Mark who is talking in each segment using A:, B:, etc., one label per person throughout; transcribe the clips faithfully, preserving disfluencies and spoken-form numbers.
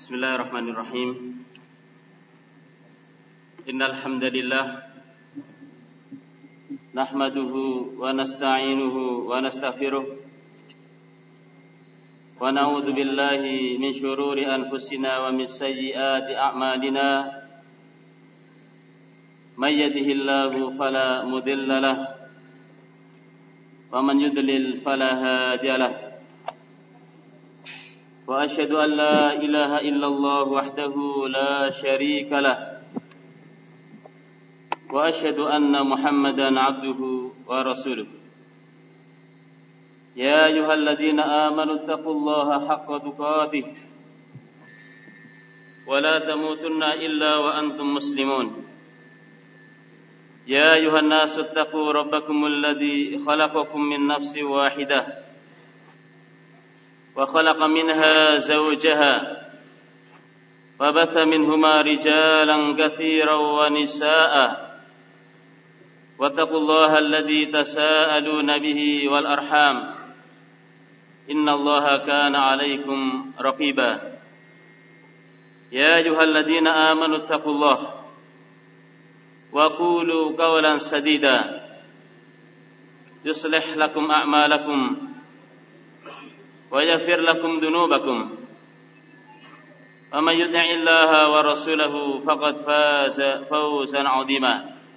A: Bismillahirrahmanirrahim. Innal hamdalillah nahmaduhu wa nasta'inuhu wa nastaghfiruh wa na'udzu billahi min shururi anfusina wa min sayyiati a'malina. May yahdihillahu fala mudilla lahu wa man yudlil fala hadiya lahu. Wa asyhadu an la ilaha illallah wahdahu la syarika lah. Wa asyhadu anna Muhammadan abduhu wa rasuluh. Ya ayyuhalladzina amanu taqullaha haqqa tuqatih wa la tamutunna illa wa antum muslimun. Ya ayyuhan nasu taqu rabbakumul ladzi khalaqakum min nafsin wahidah وخلق منها زوجها وبث منهما رجالا كثيرا ونساء واتقوا الله الذي تساءلون به والأرحام إن الله كان عليكم رقيبا يا أيها الذين آمنوا اتقوا الله وقولوا قولا سديدا يصلح لكم أعمالكم ويغفر لكم ذنوبكم ومن يطع الله ورسوله فقد فاز فوزا عظيما.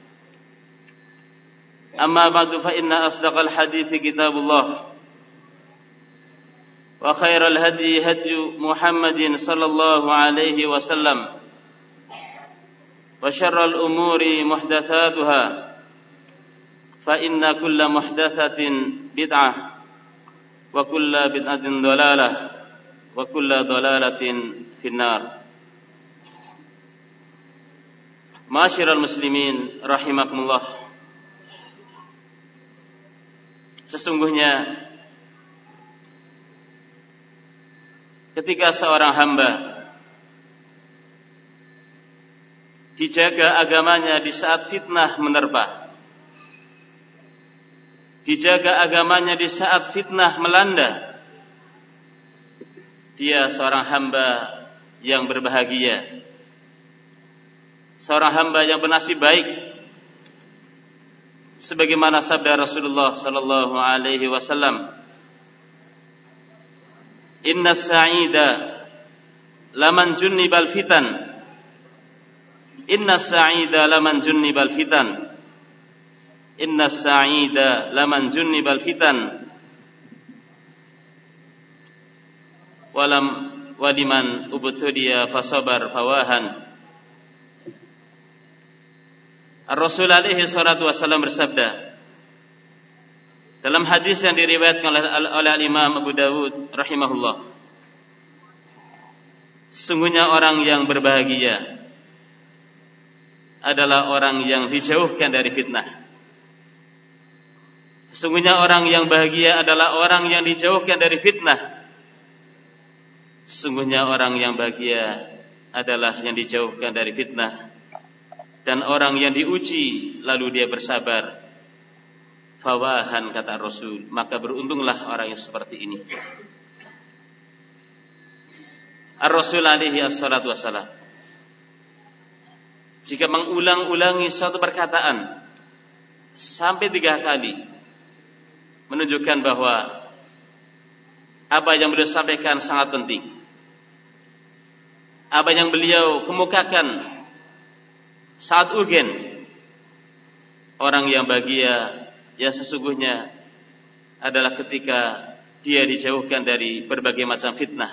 A: أما بعد فإن أصدق الحديث كتاب الله وخير الهدي هدي محمد صلى الله عليه وسلم وشر الأمور محدثاتها فإن كل محدثة بدعة wa kullu bid'atin dhalalah wa kullu dhalalatin finnar. Ma'asyiral muslimin rahimakumullah. Sesungguhnya ketika seorang hamba dijaga agamanya di saat fitnah menerpa, dijaga agamanya di saat fitnah melanda, dia seorang hamba yang berbahagia, seorang hamba yang bernasib baik, sebagaimana sabda Rasulullah sallallahu alaihi wasallam, inna sa'ida laman junnibal fitan, inna sa'ida laman junnibal fitan, inna sa'ida laman junnibal fitan walam waliman ubtudiya fasabar fawahan. Ar-Rasul alaihi salatu wasallam bersabda dalam hadis yang diriwayatkan oleh, oleh Imam Abu Dawud rahimahullah, sesungguhnya orang yang berbahagia adalah orang yang dijauhkan dari fitnah. Sesungguhnya orang yang bahagia adalah orang yang dijauhkan dari fitnah. Sesungguhnya orang yang bahagia adalah yang dijauhkan dari fitnah. Dan orang yang diuji lalu dia bersabar. Fawahan, kata Rasul, maka beruntunglah orang yang seperti ini. Ar-Rasul alaihi assalatu wassalam, jika mengulang-ulangi suatu perkataan sampai tiga kali, menunjukkan bahwa apa yang beliau sampaikan sangat penting. Apa yang beliau kemukakan sangat urgen. Orang yang bahagia ya sesungguhnya adalah ketika dia dijauhkan dari berbagai macam fitnah.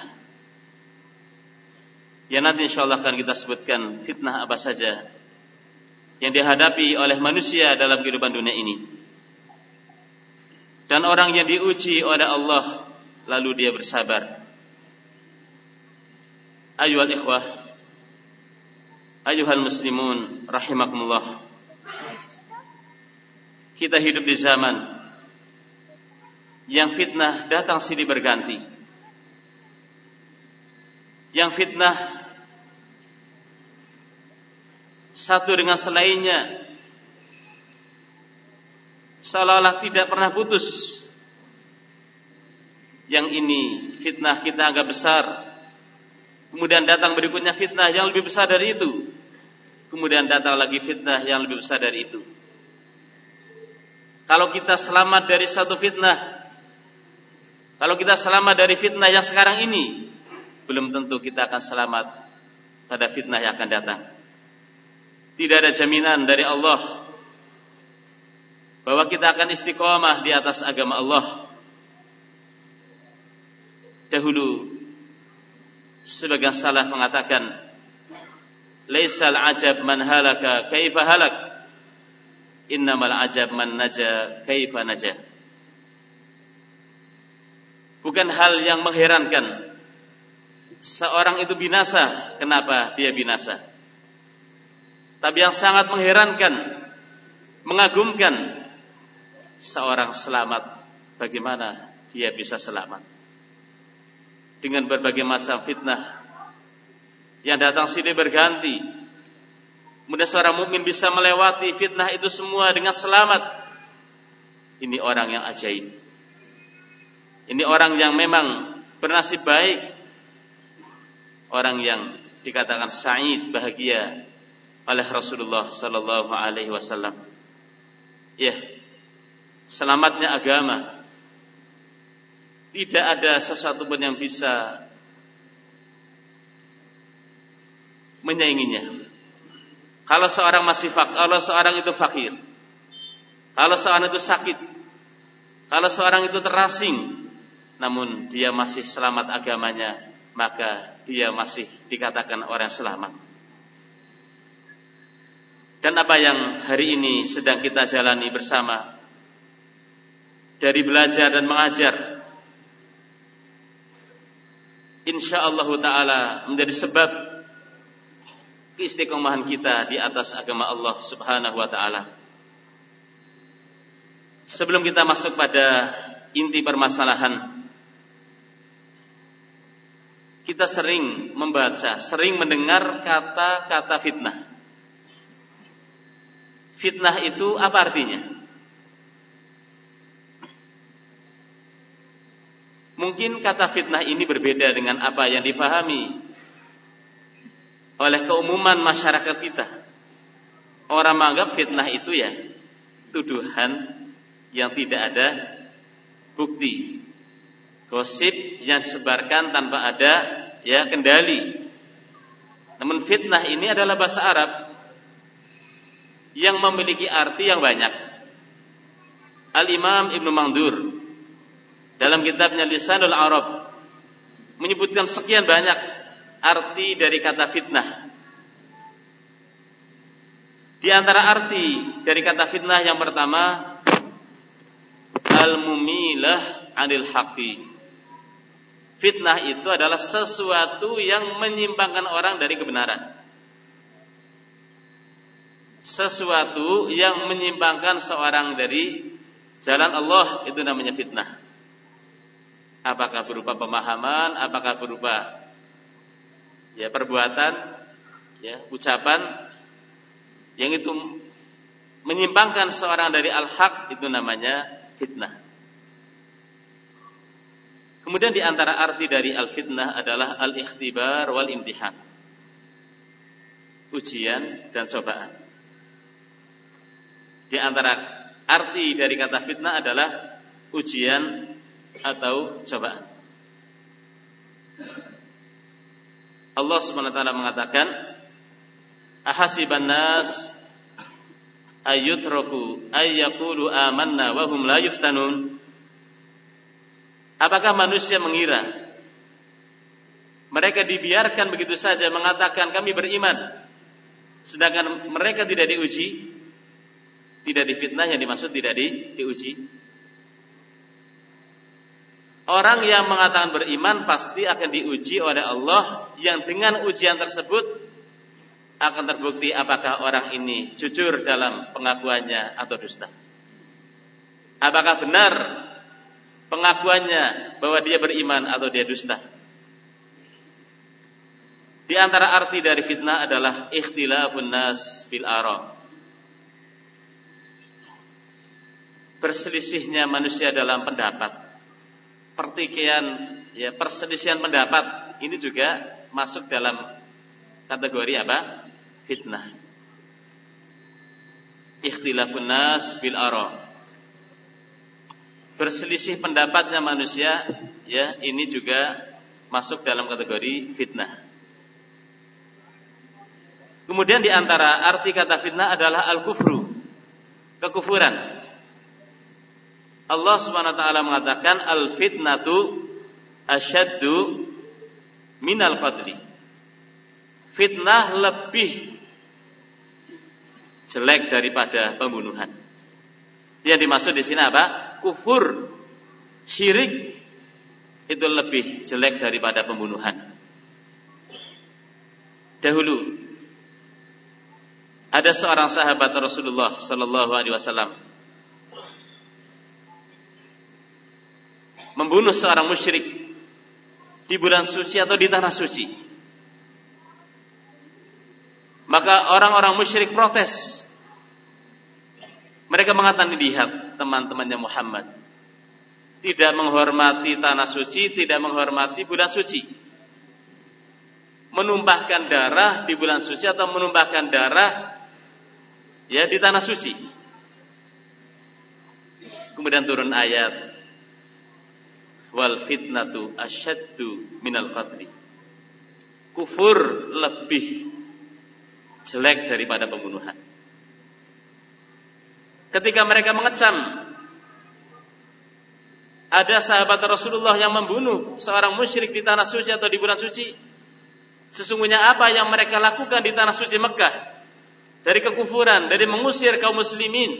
A: Ya, nanti insyaallah akan kita sebutkan fitnah apa saja yang dihadapi oleh manusia dalam kehidupan dunia ini. Dan orang yang diuji oleh Allah lalu dia bersabar. Ayyuhal ikhwah, ayyuhal muslimun rahimakumullah. Kita hidup di zaman yang fitnah datang silih berganti. Yang fitnah satu dengan selainnya seolah-olah tidak pernah putus. Yang ini fitnah kita anggap besar, Kemudian datang berikutnya fitnah yang lebih besar dari itu. Kemudian datang lagi fitnah yang lebih besar dari itu. Kalau kita selamat dari satu fitnah, kalau kita selamat dari fitnah yang sekarang ini, belum tentu kita akan selamat pada fitnah yang akan datang. Tidak ada jaminan dari Allah bahwa kita akan istiqomah di atas agama Allah. Dahulu sebagian salaf mengatakan, laisal ajab man halaka kaifa halak, innamal ajab man naja kaifa naja. Bukan hal yang mengherankan seorang itu binasa, kenapa dia binasa. Tapi yang sangat mengherankan, mengagumkan, seorang selamat, bagaimana dia bisa selamat dengan berbagai macam fitnah yang datang silih berganti. Kemudian seorang mukmin bisa melewati fitnah itu semua dengan selamat. Ini orang yang ajaib. Ini orang yang memang bernasib baik. Orang yang dikatakan sa'id, bahagia oleh Rasulullah sallallahu alaihi wasallam. Ya, selamatnya agama. Tidak ada sesuatu pun yang bisa menyainginya. Kalau seorang masih fakir, kalau seorang itu fakir, kalau seorang itu sakit, kalau seorang itu terasing, namun dia masih selamat agamanya, maka dia masih dikatakan orang selamat. Dan apa yang hari ini sedang kita jalani bersama, dari belajar dan mengajar, insyaallah ta'ala menjadi sebab keistiqomahan kita di atas agama Allah subhanahu wa ta'ala. Sebelum kita masuk pada inti permasalahan, kita sering membaca, sering mendengar kata-kata fitnah. Fitnah itu apa artinya? Mungkin kata fitnah ini berbeda dengan apa yang difahami oleh keumuman masyarakat kita. Orang menganggap fitnah itu ya tuduhan yang tidak ada bukti, gosip yang disebarkan tanpa ada ya kendali. Namun fitnah ini adalah bahasa Arab yang memiliki arti yang banyak. Al-Imam Ibnu Mandur dalam kitabnya Lisanul Arab menyebutkan sekian banyak arti dari kata fitnah. Di antara arti dari kata fitnah yang pertama, al-mumilah 'anil haqqi. Fitnah itu adalah sesuatu yang menyimpangkan orang dari kebenaran. Sesuatu yang menyimpangkan seorang dari jalan Allah, itu namanya fitnah. Apakah berupa pemahaman, apakah berupa ya perbuatan, ya ucapan yang itu menyimpangkan seorang dari al-haq, itu namanya fitnah. Kemudian di antara arti dari al-fitnah adalah al-ikhtibar wal imtihan. Ujian dan cobaan. Di antara arti dari kata fitnah adalah ujian atau cobaan. Allah Subhanahu wa taala mengatakan, ahasiban nas ayyutraku ayyaqulu amanna wa hum la yuftanun. Apakah manusia mengira mereka dibiarkan begitu saja mengatakan kami beriman, sedangkan mereka tidak diuji, tidak difitnah, yang dimaksud tidak di, diuji. Orang yang mengatakan beriman pasti akan diuji oleh Allah, yang dengan ujian tersebut akan terbukti apakah orang ini jujur dalam pengakuannya atau dusta. Apakah benar pengakuannya bahwa dia beriman atau dia dusta. Di antara arti dari fitnah adalah ikhtilafun nas bil ara. Perselisihnya manusia dalam pendapat. Pertikaian, ya, perselisihan pendapat ini juga masuk dalam kategori apa? Fitnah. Ikhtilafun nas bil ara. Berselisih pendapatnya manusia, ya, ini juga masuk dalam kategori fitnah. Kemudian di antara arti kata fitnah adalah al-kufru, kekufuran. Allah Subhanahu wa taala mengatakan al-fitnatu asyaddu minal qatli. Fitnah lebih jelek daripada pembunuhan. Yang dimaksud di sini apa? Kufur, syirik itu lebih jelek daripada pembunuhan. Dahulu ada seorang sahabat Rasulullah sallallahu alaihi wasallam membunuh seorang musyrik di bulan suci atau di tanah suci. Maka orang-orang musyrik protes. Mereka mengatakan, lihat teman-temannya Muhammad tidak menghormati tanah suci, tidak menghormati bulan suci, menumpahkan darah di bulan suci atau menumpahkan darah ya di tanah suci. Kemudian turun ayat wal fitnatu asyaddu minal qatli. Kufur lebih jelek daripada pembunuhan. Ketika mereka mengecam ada sahabat Rasulullah yang membunuh seorang musyrik di tanah suci atau di bulan suci, sesungguhnya apa yang mereka lakukan di tanah suci Mekah dari kekufuran, dari mengusir kaum muslimin,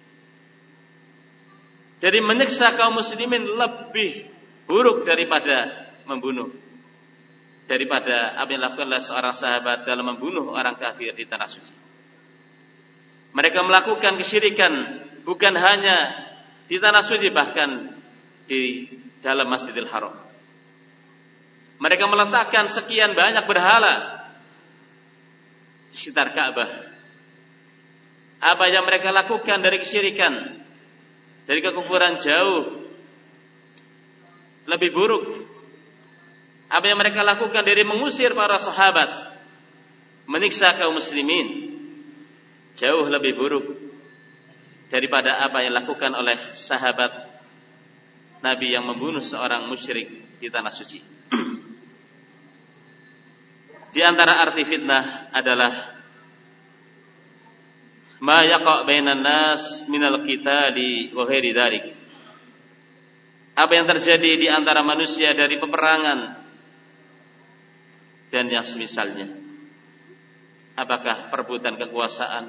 A: dari menyiksa kaum muslimin lebih buruk daripada membunuh, daripada apa yang dilakukan oleh seorang sahabat dalam membunuh orang kafir di tanah suci. Mereka melakukan kesyirikan bukan hanya di tanah suci, bahkan di dalam Masjidil Haram. Mereka meletakkan sekian banyak berhala di sekitar Ka'bah. Apa yang mereka lakukan dari kesyirikan, dari kekufuran jauh lebih buruk. Apa yang mereka lakukan dari mengusir para sahabat, menyiksa kaum muslimin, jauh lebih buruk daripada apa yang dilakukan oleh sahabat Nabi yang membunuh seorang musyrik di tanah suci. Di antara arti fitnah adalah ma yaqa' bainan nas minal qitali wa ghairi dzalik. Apa yang terjadi di antara manusia dari peperangan dan yang semisalnya. Apakah perebutan kekuasaan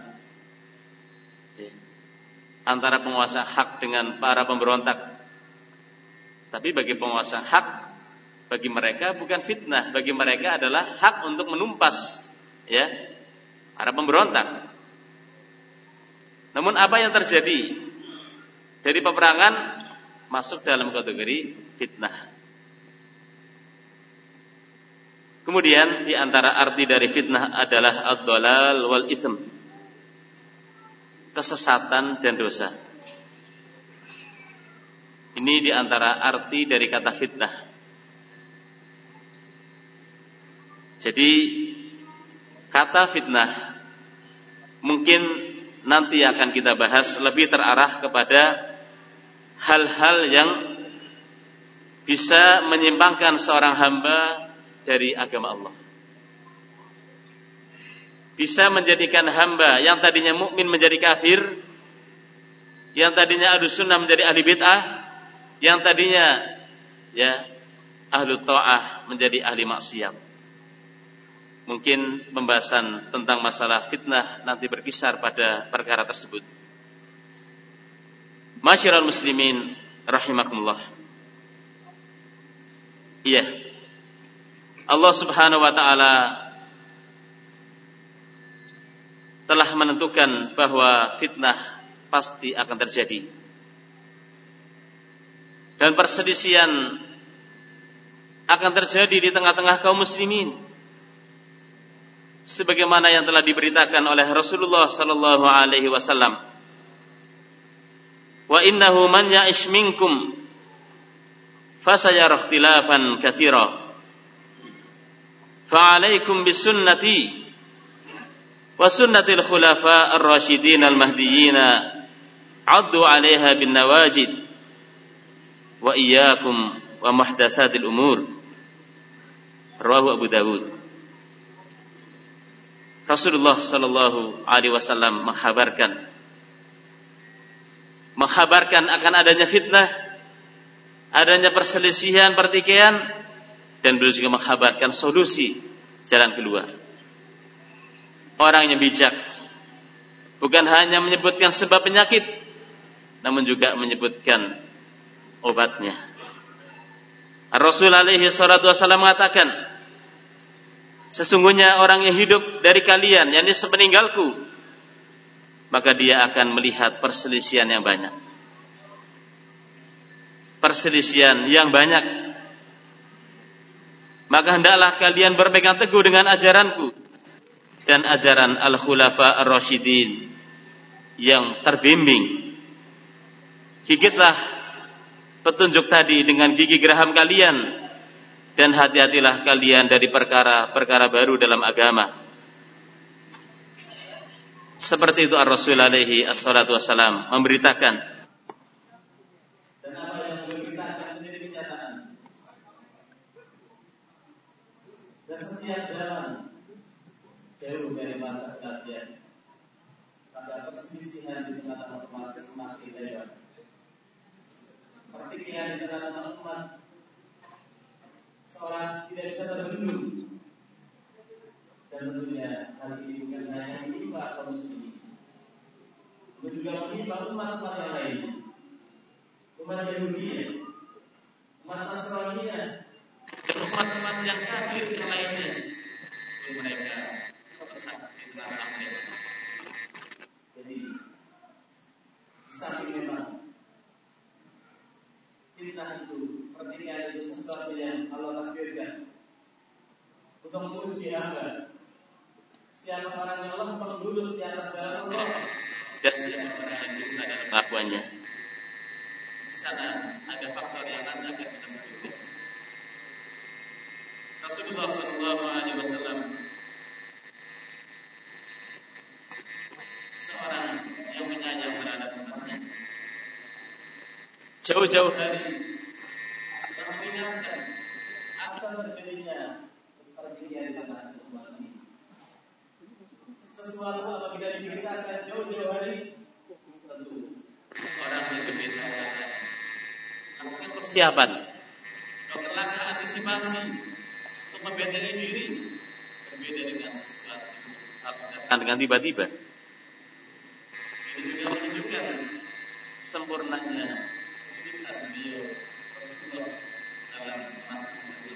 A: antara penguasa hak dengan para pemberontak? Tapi bagi penguasa hak, bagi mereka bukan fitnah, bagi mereka adalah hak untuk menumpas ya para pemberontak. Namun apa yang terjadi dari peperangan masuk dalam kategori fitnah. Kemudian di antara arti dari fitnah adalah ad-dhalal wal ism, kesesatan dan dosa. Ini di antara arti dari kata fitnah. Jadi kata fitnah mungkin nanti akan kita bahas lebih terarah kepada hal-hal yang bisa menyimpangkan seorang hamba dari agama Allah. Bisa menjadikan hamba yang tadinya mukmin menjadi kafir, yang tadinya ahlu sunnah menjadi ahli bid'ah, yang tadinya ya ahlu ta'ah menjadi ahli maksiat. Mungkin pembahasan tentang masalah fitnah nanti berkisar pada perkara tersebut. Masyiral muslimin rahimakumullah. Iya, Allah Subhanahu wa ta'ala telah menentukan bahwa fitnah pasti akan terjadi. Dan perselisihan akan terjadi di tengah-tengah kaum muslimin, sebagaimana yang telah diberitakan oleh Rasulullah sallallahu alaihi wasallam. Wa innahu man ya'ish minkum fasayara ikhtilafan katsira fa'alaikum bisunnati wa sunnatil khulafa ar-rasyidin al-mahdiyyin 'addu 'alaiha bin nawajid wa iyyakum wa muhdatsatil umur. Rawahu Abu Dawud. Rasulullah sallallahu alaihi wasallam mengkhabarkan mengkhabarkan akan adanya fitnah, adanya perselisihan, pertikaian, dan beliau juga mengkhabarkan solusi jalan keluar. Orang yang bijak bukan hanya menyebutkan sebab penyakit, namun juga menyebutkan obatnya. Rasul alaihi salatu wasallam mengatakan, sesungguhnya orang yang hidup dari kalian, yakni sepeninggalku, maka dia akan melihat perselisihan yang banyak. Perselisihan yang banyak. Maka hendaklah kalian berpegang teguh dengan ajaranku dan ajaran al-khulafa ar-rasyidin yang terbimbing. Gigitlah petunjuk tadi dengan gigi geraham kalian, dan hati-hatilah kalian dari perkara-perkara baru dalam agama. Seperti itu Ar-Rasul alaihi assalatu wassalam memberitakan. Dan apa yang memberitakan menjadi kenyataan. Dan setiap jalan jauh dari masa kejadian, pada perselisihan di tengah-tengah umat semakin lebar. Pertikaian di tengah-tengah umat seorang tidak bisa terbendung. Dan tentunya hal ini bukan hanya menimpa kaum muslimin, namun juga menimpa umat-umat yang lain, umat Yahudi, umat Nasrani, dan umat-umat yang kafir yang lainnya. Mereka tersesat di tengah-tengah mereka. Jadi, di samping memang fitnah itu, pertikaian itu sesuatu yang Allah takdirkan untuk menguji hamba. Siapa orang yang lempeng lurus di atas jalan Allah, dan siapa orang yang dusta dalam kelakuannya. Di sana ada faktor yang nanti akan kita sebutkan. Rasulullah sallallahu alaihi wasallam seorang yang menyayang terhadap umatnya. Jauh-jauh hari telah mengingatkan akan terjadinya pertikaian di tengah umat ini. Sesuatu apabila diberitakan jauh-jauh hari, tentu orang yang berbicara melakukan persiapan, melakukan langkah antisipasi untuk membentengi diri, berbeda dengan sesuatu datang dengan tiba-tiba. Ini juga menunjukkan sempurnanya keputusan beliau Rasulullah dalam masa ini.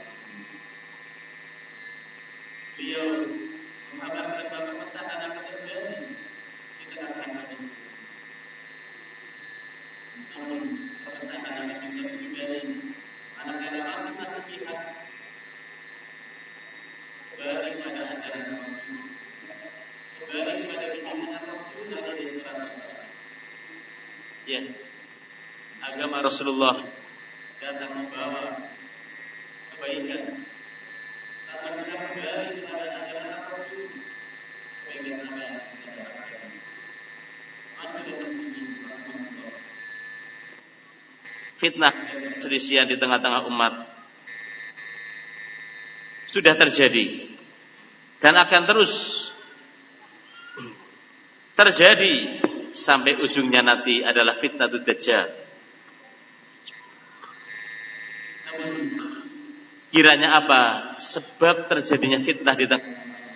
A: Beliau menghabarkan bahwa pepecahan akan terjadi di tengah-tengah manusia. Namun pepecahan akan bisa dihindari manakala masing-masing pihak kembali pada ajaran Rasul, kembali pada bimbingan Rasul alaihi wasallam. Ya, agama Rasulullah datang membawa kebaikan. Karena kita kembali kepada ajaran Rasul, bagaimana yang kita dapatkan. Masyaallah muslimin rahimahullah. Fitnah perselisihan di tengah-tengah umat sudah terjadi dan akan terus terjadi sampai ujungnya nanti adalah fitnatul dajjal. Namun kiranya apa sebab terjadinya fitnah di tengah?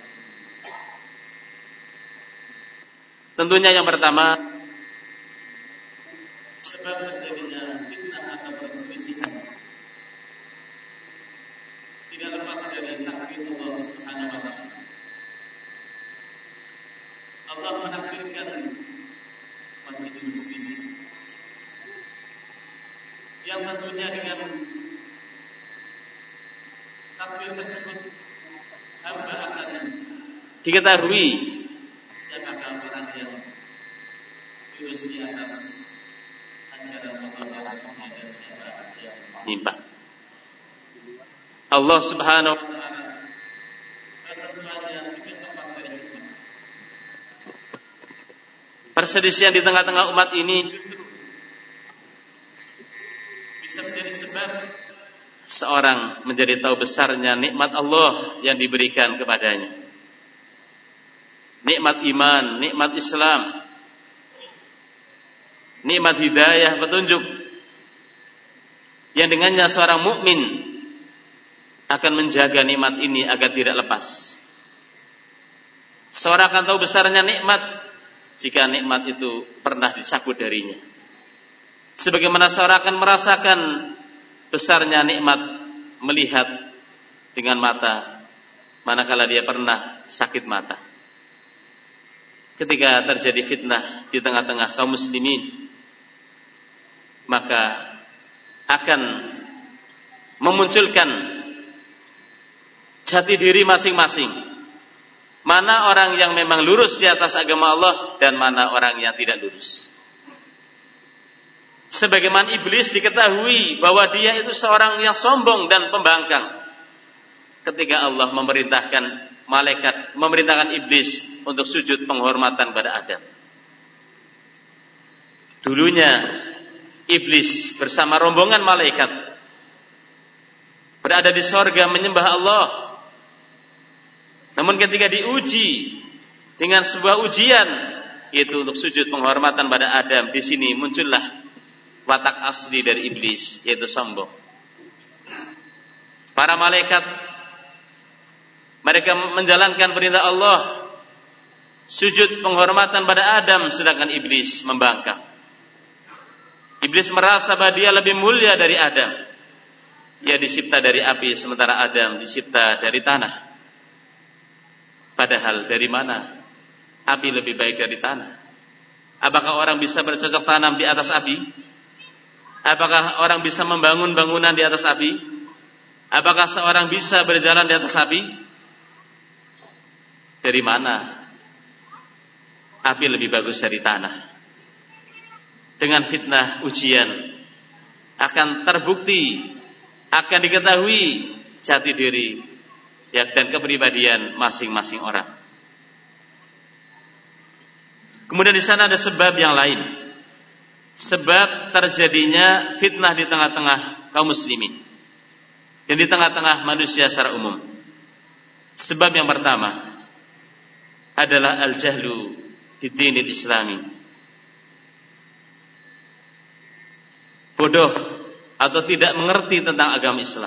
A: Tentunya yang pertama, sebab terjadinya fitnah atau perselisihan tidak lepas dari takdir Allah Subhanahu wa taala. Allah menakdirkan umat itu berselisih, yang tentunya dengan takdir tersebut hamba akan diketahui siapakah orang yang lurus di atas ajaran Allah dan siapa yang menyimpang. Allah Subhanahu wa taala perselisihan di tengah-tengah umat ini justru bisa menjadi sebab seorang menjadi tahu besarnya nikmat Allah yang diberikan kepadanya. Nikmat iman, nikmat Islam, nikmat hidayah, petunjuk, yang dengannya seorang mukmin akan menjaga nikmat ini agar tidak lepas. Seorang akan tahu besarnya nikmat jika nikmat itu pernah dicabut darinya. Sebagaimana seorang akan merasakan besarnya nikmat melihat dengan mata manakala dia pernah sakit mata. Ketika terjadi fitnah di tengah-tengah kaum muslimin, maka akan memunculkan jati diri masing-masing. Mana orang yang memang lurus di atas agama Allah dan mana orang yang tidak lurus. Sebagaimana iblis diketahui bahwa dia itu seorang yang sombong dan pembangkang. Ketika Allah memerintahkan malaikat, memerintahkan iblis untuk sujud penghormatan pada Adam. Dulunya iblis bersama rombongan malaikat berada di sorga menyembah Allah. Namun ketika diuji dengan sebuah ujian, yaitu untuk sujud penghormatan pada Adam, di sini muncullah watak asli dari iblis, yaitu sombong. Para malaikat mereka menjalankan perintah Allah, sujud penghormatan pada Adam, sedangkan iblis membangkang. Iblis merasa bahwa dia lebih mulia dari Adam. Dia dicipta dari api, sementara Adam dicipta dari tanah. Padahal dari mana api lebih baik dari tanah? Apakah orang bisa bercocok tanam di atas api? Apakah orang bisa membangun bangunan di atas api? Apakah seorang bisa berjalan di atas api? Dari mana api lebih bagus dari tanah? Dengan fitnah ujian akan terbukti, akan diketahui jati diri ya, dan kepribadian masing-masing orang. Kemudian di sana ada sebab yang lain, sebab terjadinya fitnah di tengah-tengah kaum muslimin dan di tengah-tengah manusia secara umum. Sebab yang pertama adalah al-jahlu di dinil islami. Bodoh atau tidak mengerti tentang agama Islam.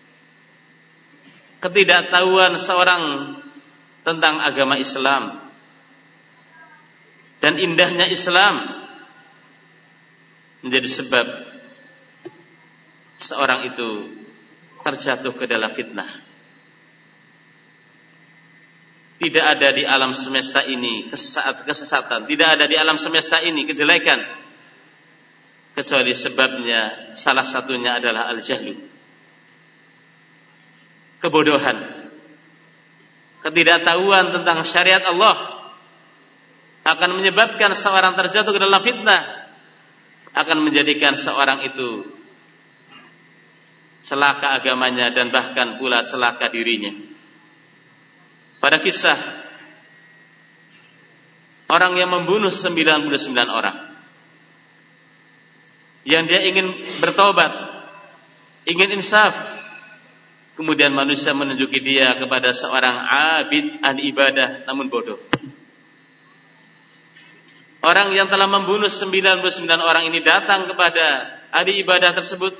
A: Ketidaktahuan seorang tentang agama Islam dan indahnya Islam menjadi sebab seorang itu terjatuh ke dalam fitnah. Tidak ada di alam semesta ini kesesatan, tidak ada di alam semesta ini kejelekan, kecuali sebabnya salah satunya adalah al-jahlu, kebodohan, ketidaktahuan tentang syariat Allah akan menyebabkan seorang terjatuh ke dalam fitnah, akan menjadikan seorang itu celaka agamanya dan bahkan pula celaka dirinya. Pada kisah orang yang membunuh sembilan puluh sembilan orang, yang dia ingin bertobat, ingin insaf, kemudian manusia menunjuki dia kepada seorang abid ahli ibadah namun bodoh. Orang yang telah membunuh sembilan puluh sembilan orang ini datang kepada ahli ibadah tersebut.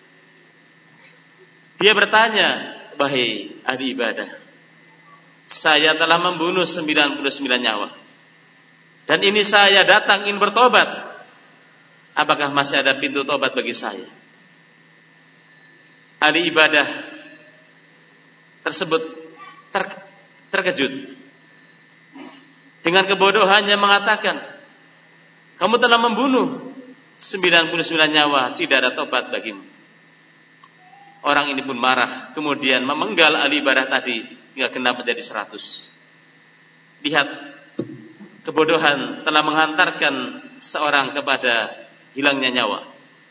A: Dia bertanya, "Wahai ahli ibadah, saya telah membunuh sembilan puluh sembilan nyawa. Dan ini saya datang ingin bertobat. Apakah masih ada pintu tobat bagi saya?" Ahli ibadah tersebut ter- terkejut. Dengan kebodohannya mengatakan, "Kamu telah membunuh sembilan puluh sembilan nyawa, tidak ada tobat bagimu." Orang ini pun marah, kemudian memenggal ahli ibadah tadi hingga genap menjadi seratus. Lihat, kebodohan telah menghantarkan seorang kepada hilangnya nyawa.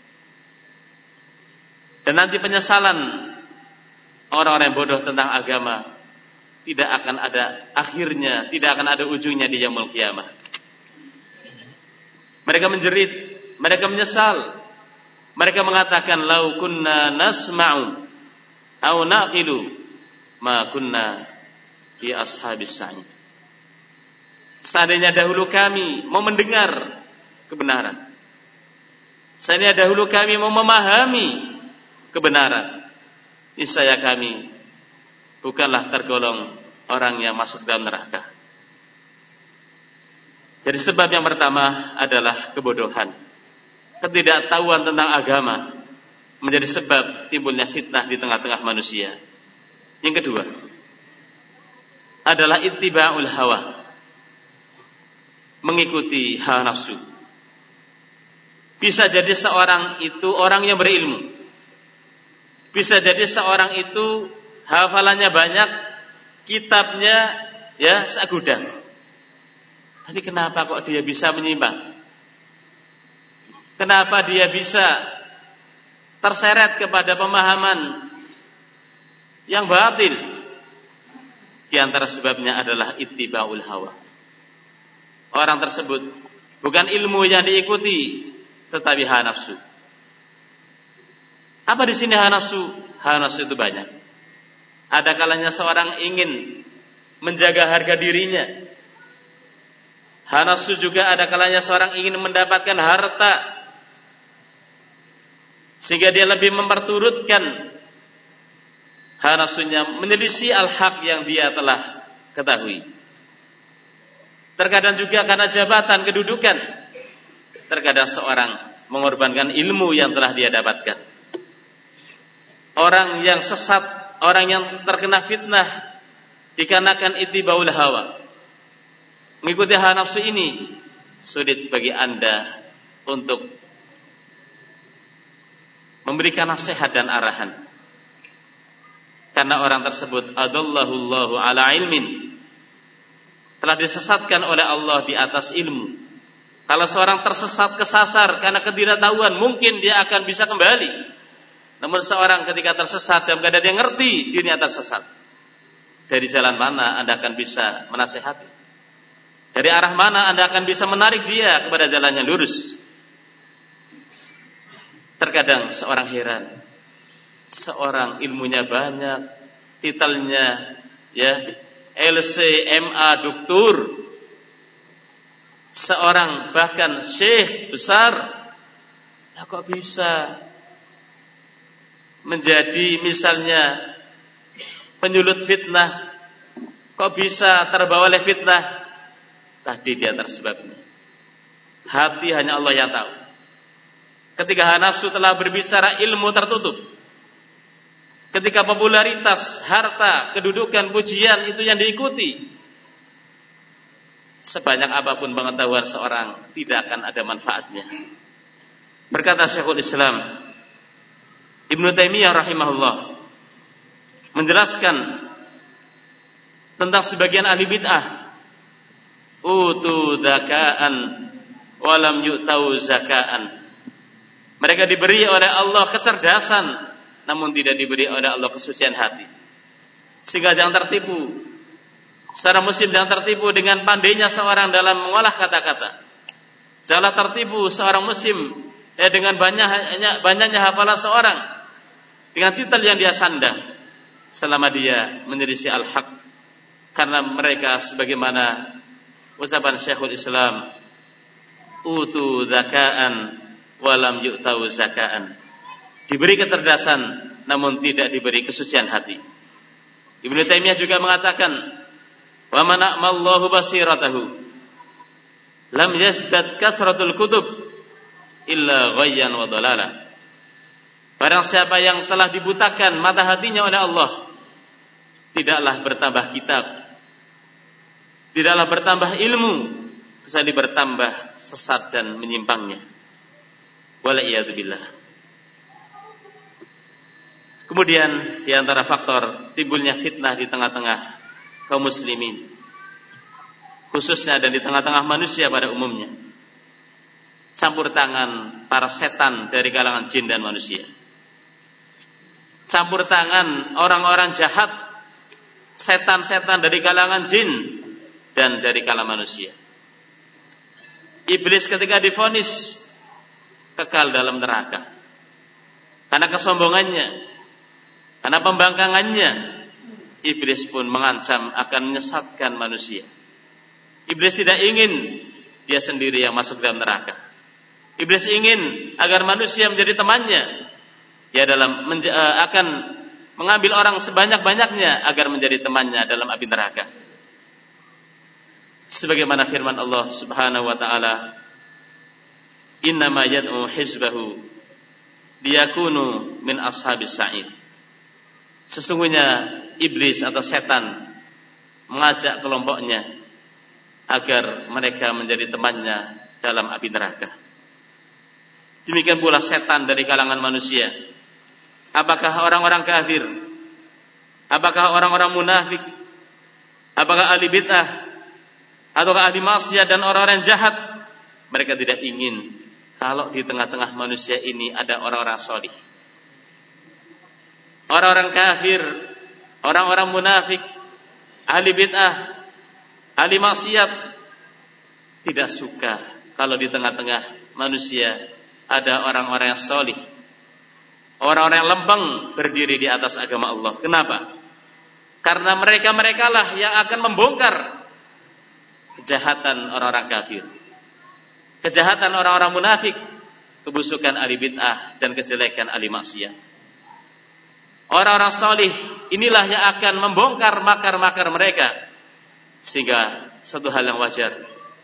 A: Dan nanti penyesalan orang-orang yang bodoh tentang agama tidak akan ada akhirnya, tidak akan ada ujungnya di yaumul qiyamah. Mereka menjerit, mereka menyesal. Mereka mengatakan, "Lau kunna nasma'u aw naqilu ma kunna fi ashabis sa'id." Seandainya dahulu kami mau mendengar kebenaran, seandainya dahulu kami mau memahami kebenaran, niscaya kami bukanlah tergolong orang yang masuk dalam neraka. Jadi sebab yang pertama adalah kebodohan. Ketidaktahuan tentang agama menjadi sebab timbulnya fitnah di tengah-tengah manusia. Yang kedua adalah ittiba'ul hawa, mengikuti hawa nafsu. Bisa jadi seorang itu orang yang berilmu, bisa jadi seorang itu hafalannya banyak, kitabnya ya segudang. Tapi kenapa kok dia bisa menyimpang? Kenapa dia bisa terseret kepada pemahaman yang batil? Di antara sebabnya adalah ittiba'ul hawa. Orang tersebut bukan ilmu yang diikuti, tetapi hawa nafsu. Apa di sini hawa nafsu? Hawa nafsu itu banyak. Ada kalanya seorang ingin menjaga harga dirinya. Hawa nafsu juga ada kalanya seorang ingin mendapatkan harta, sehingga dia lebih memperturutkan hawa nafsunya menyelisih al-haq yang dia telah ketahui. Terkadang juga karena jabatan, kedudukan. Terkadang seorang mengorbankan ilmu yang telah dia dapatkan. Orang yang sesat, orang yang terkena fitnah dikarenakan ittiba'ul hawa, mengikuti hawa nafsu ini, sulit bagi Anda untuk memberikan nasihat dan arahan. Karena orang tersebut adallahu Allahu ala ilmin, telah disesatkan oleh Allah di atas ilmu. Kalau seorang tersesat, kesasar karena ketidaktahuan, mungkin dia akan bisa kembali. Namun seorang ketika tersesat dalam keadaan dia ngerti dirinya tersesat, dari jalan mana Anda akan bisa menasihati? Dari arah mana Anda akan bisa menarik dia kepada jalan yang lurus? Terkadang seorang heran, seorang ilmunya banyak, titelnya ya L C, M A, doktor, seorang bahkan syekh besar, ya kok bisa menjadi misalnya penyulut fitnah? Kok bisa terbawa oleh fitnah? Tadi di antara sebabnya, hati hanya Allah yang tahu. Ketika hawa nafsu telah berbicara, ilmu tertutup. Ketika popularitas, harta, kedudukan, pujian itu yang diikuti, sebanyak apapun pengetahuan seorang, tidak akan ada manfaatnya. Berkata Syekhul Islam Ibnu Taimiyah rahimahullah menjelaskan tentang sebagian ahli bid'ah, utu zaka'an walam yu'tau zaka'an. Mereka diberi oleh Allah kecerdasan, namun tidak diberi oleh Allah kesucian hati. Sehingga jangan tertipu. Seorang muslim jangan tertipu dengan pandainya seorang dalam mengolah kata-kata. Janganlah tertipu seorang muslim ya, dengan banyaknya, banyaknya hafalan seorang, dengan titel yang dia sandang, selama dia menyelisih al-haq. Karena mereka sebagaimana ucapan Syekhul Islam, utu zaka'an walam yu'tau zaka'an. Diberi kecerdasan namun tidak diberi kesucian hati. Ibnu Taimiyah juga mengatakan, wa man a'mallahu basiratahu lam yazdad kasratul kutub illa ghayyan wa dhalala. Barang siapa yang telah dibutakan mata hatinya oleh Allah, tidaklah bertambah kitab, tidaklah bertambah ilmu, kecuali bertambah sesat dan menyimpangnya. Wala'iyadzubillah. Kemudian di antara faktor timbulnya fitnah di tengah-tengah kaum muslimin, khususnya dan di tengah-tengah manusia pada umumnya, campur tangan para setan dari kalangan jin dan manusia. Campur tangan orang-orang jahat, setan-setan dari kalangan jin dan dari kalangan manusia. iblis ketika divonis kekal dalam neraka karena kesombongannya, karena pembangkangannya. Iblis pun mengancam akan menyesatkan manusia. Iblis tidak ingin dia sendiri yang masuk dalam neraka. Iblis ingin agar manusia menjadi temannya. Dia dalam menja- akan mengambil orang sebanyak-banyaknya agar menjadi temannya dalam api neraka. Sebagaimana firman Allah Subhanahu wa taala, "Innama yad'u hizbahu liyakunu min ashabis sa'id." Sesungguhnya iblis atau setan mengajak kelompoknya agar mereka menjadi temannya dalam api neraka. Demikian pula setan dari kalangan manusia. Apakah orang-orang kafir? Apakah orang-orang munafik? Apakah ahli bid'ah? Ataukah ahli maksiat dan orang-orang jahat? Mereka tidak ingin kalau di tengah-tengah manusia ini ada orang-orang salih. Orang-orang kafir, orang-orang munafik, ahli bid'ah, ahli maksiat tidak suka kalau di tengah-tengah manusia ada orang-orang yang salih, orang-orang yang lempeng berdiri di atas agama Allah. Kenapa? Karena mereka-mereka lah yang akan membongkar kejahatan orang-orang kafir, kejahatan orang-orang munafik, kebusukan ahli bid'ah dan kejelekan ahli maksiat. Orang-orang salih inilah yang akan membongkar makar-makar mereka, sehingga satu hal yang wajar,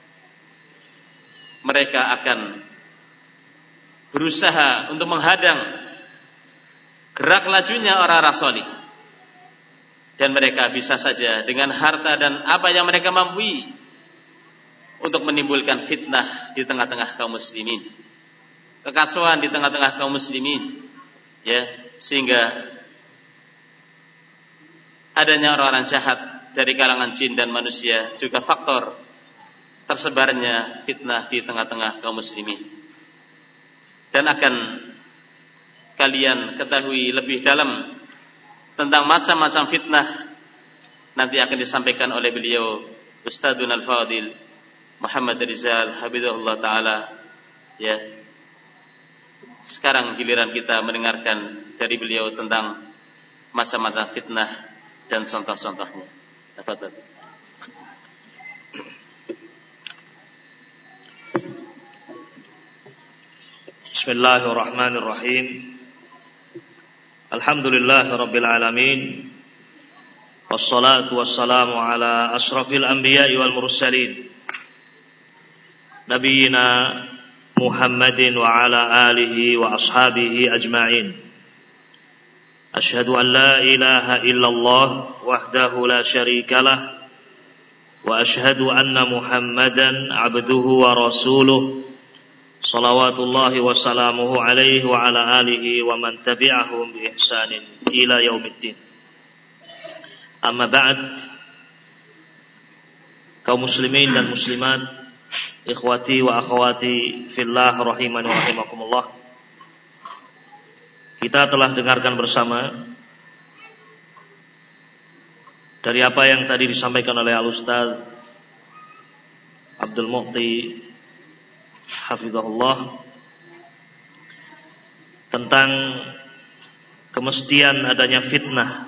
A: mereka akan berusaha untuk menghadang gerak lajunya orang-orang salih. Dan mereka bisa saja dengan harta dan apa yang mereka mampu untuk menimbulkan fitnah di tengah-tengah kaum muslimin, kekacauan di tengah-tengah kaum muslimin, ya, sehingga adanya orang-orang jahat dari kalangan jin dan manusia juga faktor tersebarnya fitnah di tengah-tengah kaum muslimin. Dan akan kalian ketahui lebih dalam tentang macam-macam fitnah nanti akan disampaikan oleh beliau Ustadzun Al-Fadil Muhammad Rizal Habibullah Ta'ala, ya. Sekarang giliran kita mendengarkan dari beliau tentang macam-macam fitnah dan contoh-contohnya. Tafadhal.
B: Bismillahirrahmanirrahim. Alhamdulillahirabbil alamin. Wassalatu wassalamu ala asyrafil anbiya'i wal mursalin. Nabiyyina Muhammadin wa ala alihi wa ashabihi ajma'in. Asyhadu an la ilaha illallah wahdahu la syarika lah wa asyhadu anna Muhammadan abduhu wa rasuluh salawatullahi wa salamuhu alaihi wa ala alihi wa man tabi'ahum bi ihsanin ila yaumiddin. Amma ba'd. Kaum muslimin dan muslimat, ikhwati wa akhwati fillah rahimani wa rahimakumullah. Kita telah dengarkan bersama dari apa yang tadi disampaikan oleh Al-Ustaz Abdul Mu'ti hafizahullah tentang kemestian adanya fitnah,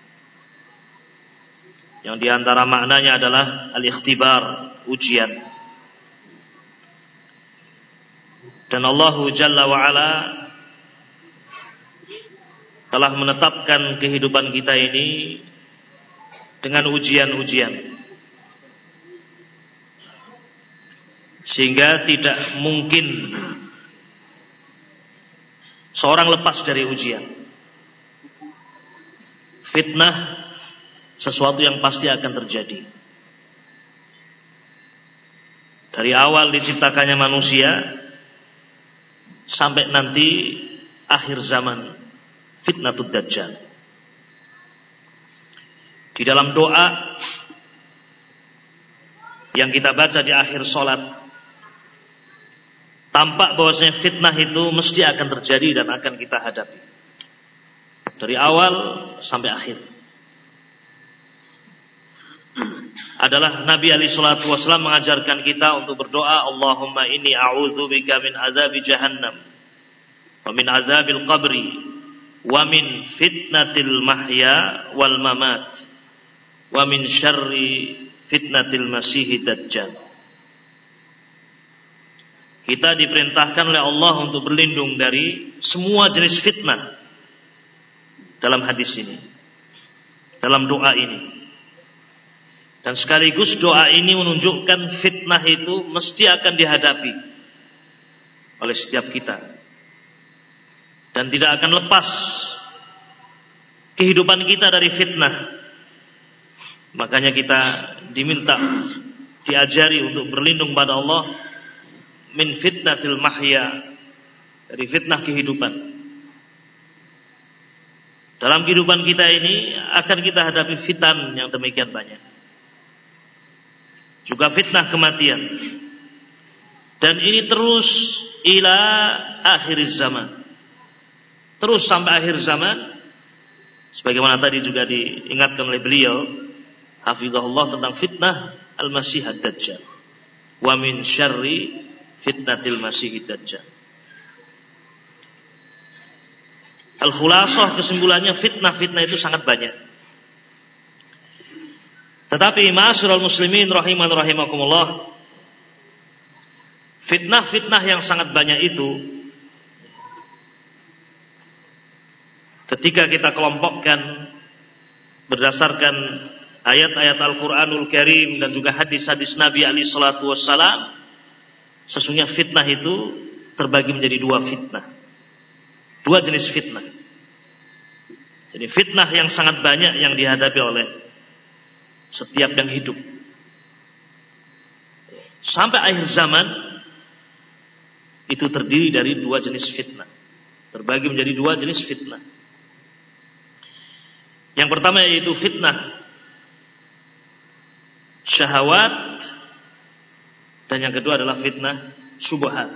B: yang diantara maknanya adalah al-ikhtibar, ujian. Dan Allah Jalla wa'ala telah menetapkan kehidupan kita ini dengan ujian-ujian, sehingga tidak mungkin seorang lepas dari ujian. Fitnah sesuatu yang pasti akan terjadi. Dari awal diciptakannya manusia sampai nanti akhir zaman, fitnatud dajjal. Di dalam doa yang kita baca di akhir sholat, tampak bahwasanya fitnah itu mesti akan terjadi dan akan kita hadapi dari awal sampai akhir. adalah Nabi alaihi salatu wasallam mengajarkan kita untuk berdoa, Allahumma inni a'udzubika min azabi jahannam wa min azabil qabri wa min fitnatil mahya wal mamat wa min syarri fitnatil masihid dajjal. Kita diperintahkan oleh Allah untuk berlindung dari semua jenis fitnah dalam hadis ini, dalam doa ini. Dan sekaligus doa ini menunjukkan fitnah itu mesti akan dihadapi oleh setiap kita. Dan tidak akan lepas kehidupan kita dari fitnah. Makanya kita diminta, diajari untuk berlindung pada Allah min fitnatil mahya, dari fitnah kehidupan. Dalam kehidupan kita ini akan kita hadapi fitan yang demikian banyak. Juga fitnah kematian. Dan ini terus ila akhir zaman. Terus sampai akhir zaman. Sebagaimana tadi juga diingatkan oleh beliau, hafizahullah, tentang fitnah al-masih ad-dajjal. Wa min syarri fitnatil masih ad-dajjal. Al-khulasah, kesimpulannya, fitnah-fitnah itu sangat banyak. Tetapi ma'asyiral muslimin rahiman rahimakumullah, fitnah-fitnah yang sangat banyak itu ketika kita kelompokkan berdasarkan ayat-ayat Al-Qur'anul Karim dan juga hadis-hadis Nabi alaihi salatu wassalam, sesungguhnya fitnah itu terbagi menjadi dua fitnah. Dua jenis fitnah. Jadi fitnah yang sangat banyak yang dihadapi oleh setiap yang hidup sampai akhir zaman, itu terdiri dari dua jenis fitnah, terbagi menjadi dua jenis fitnah. Yang pertama yaitu fitnah syahwat, dan yang kedua adalah fitnah syubhat.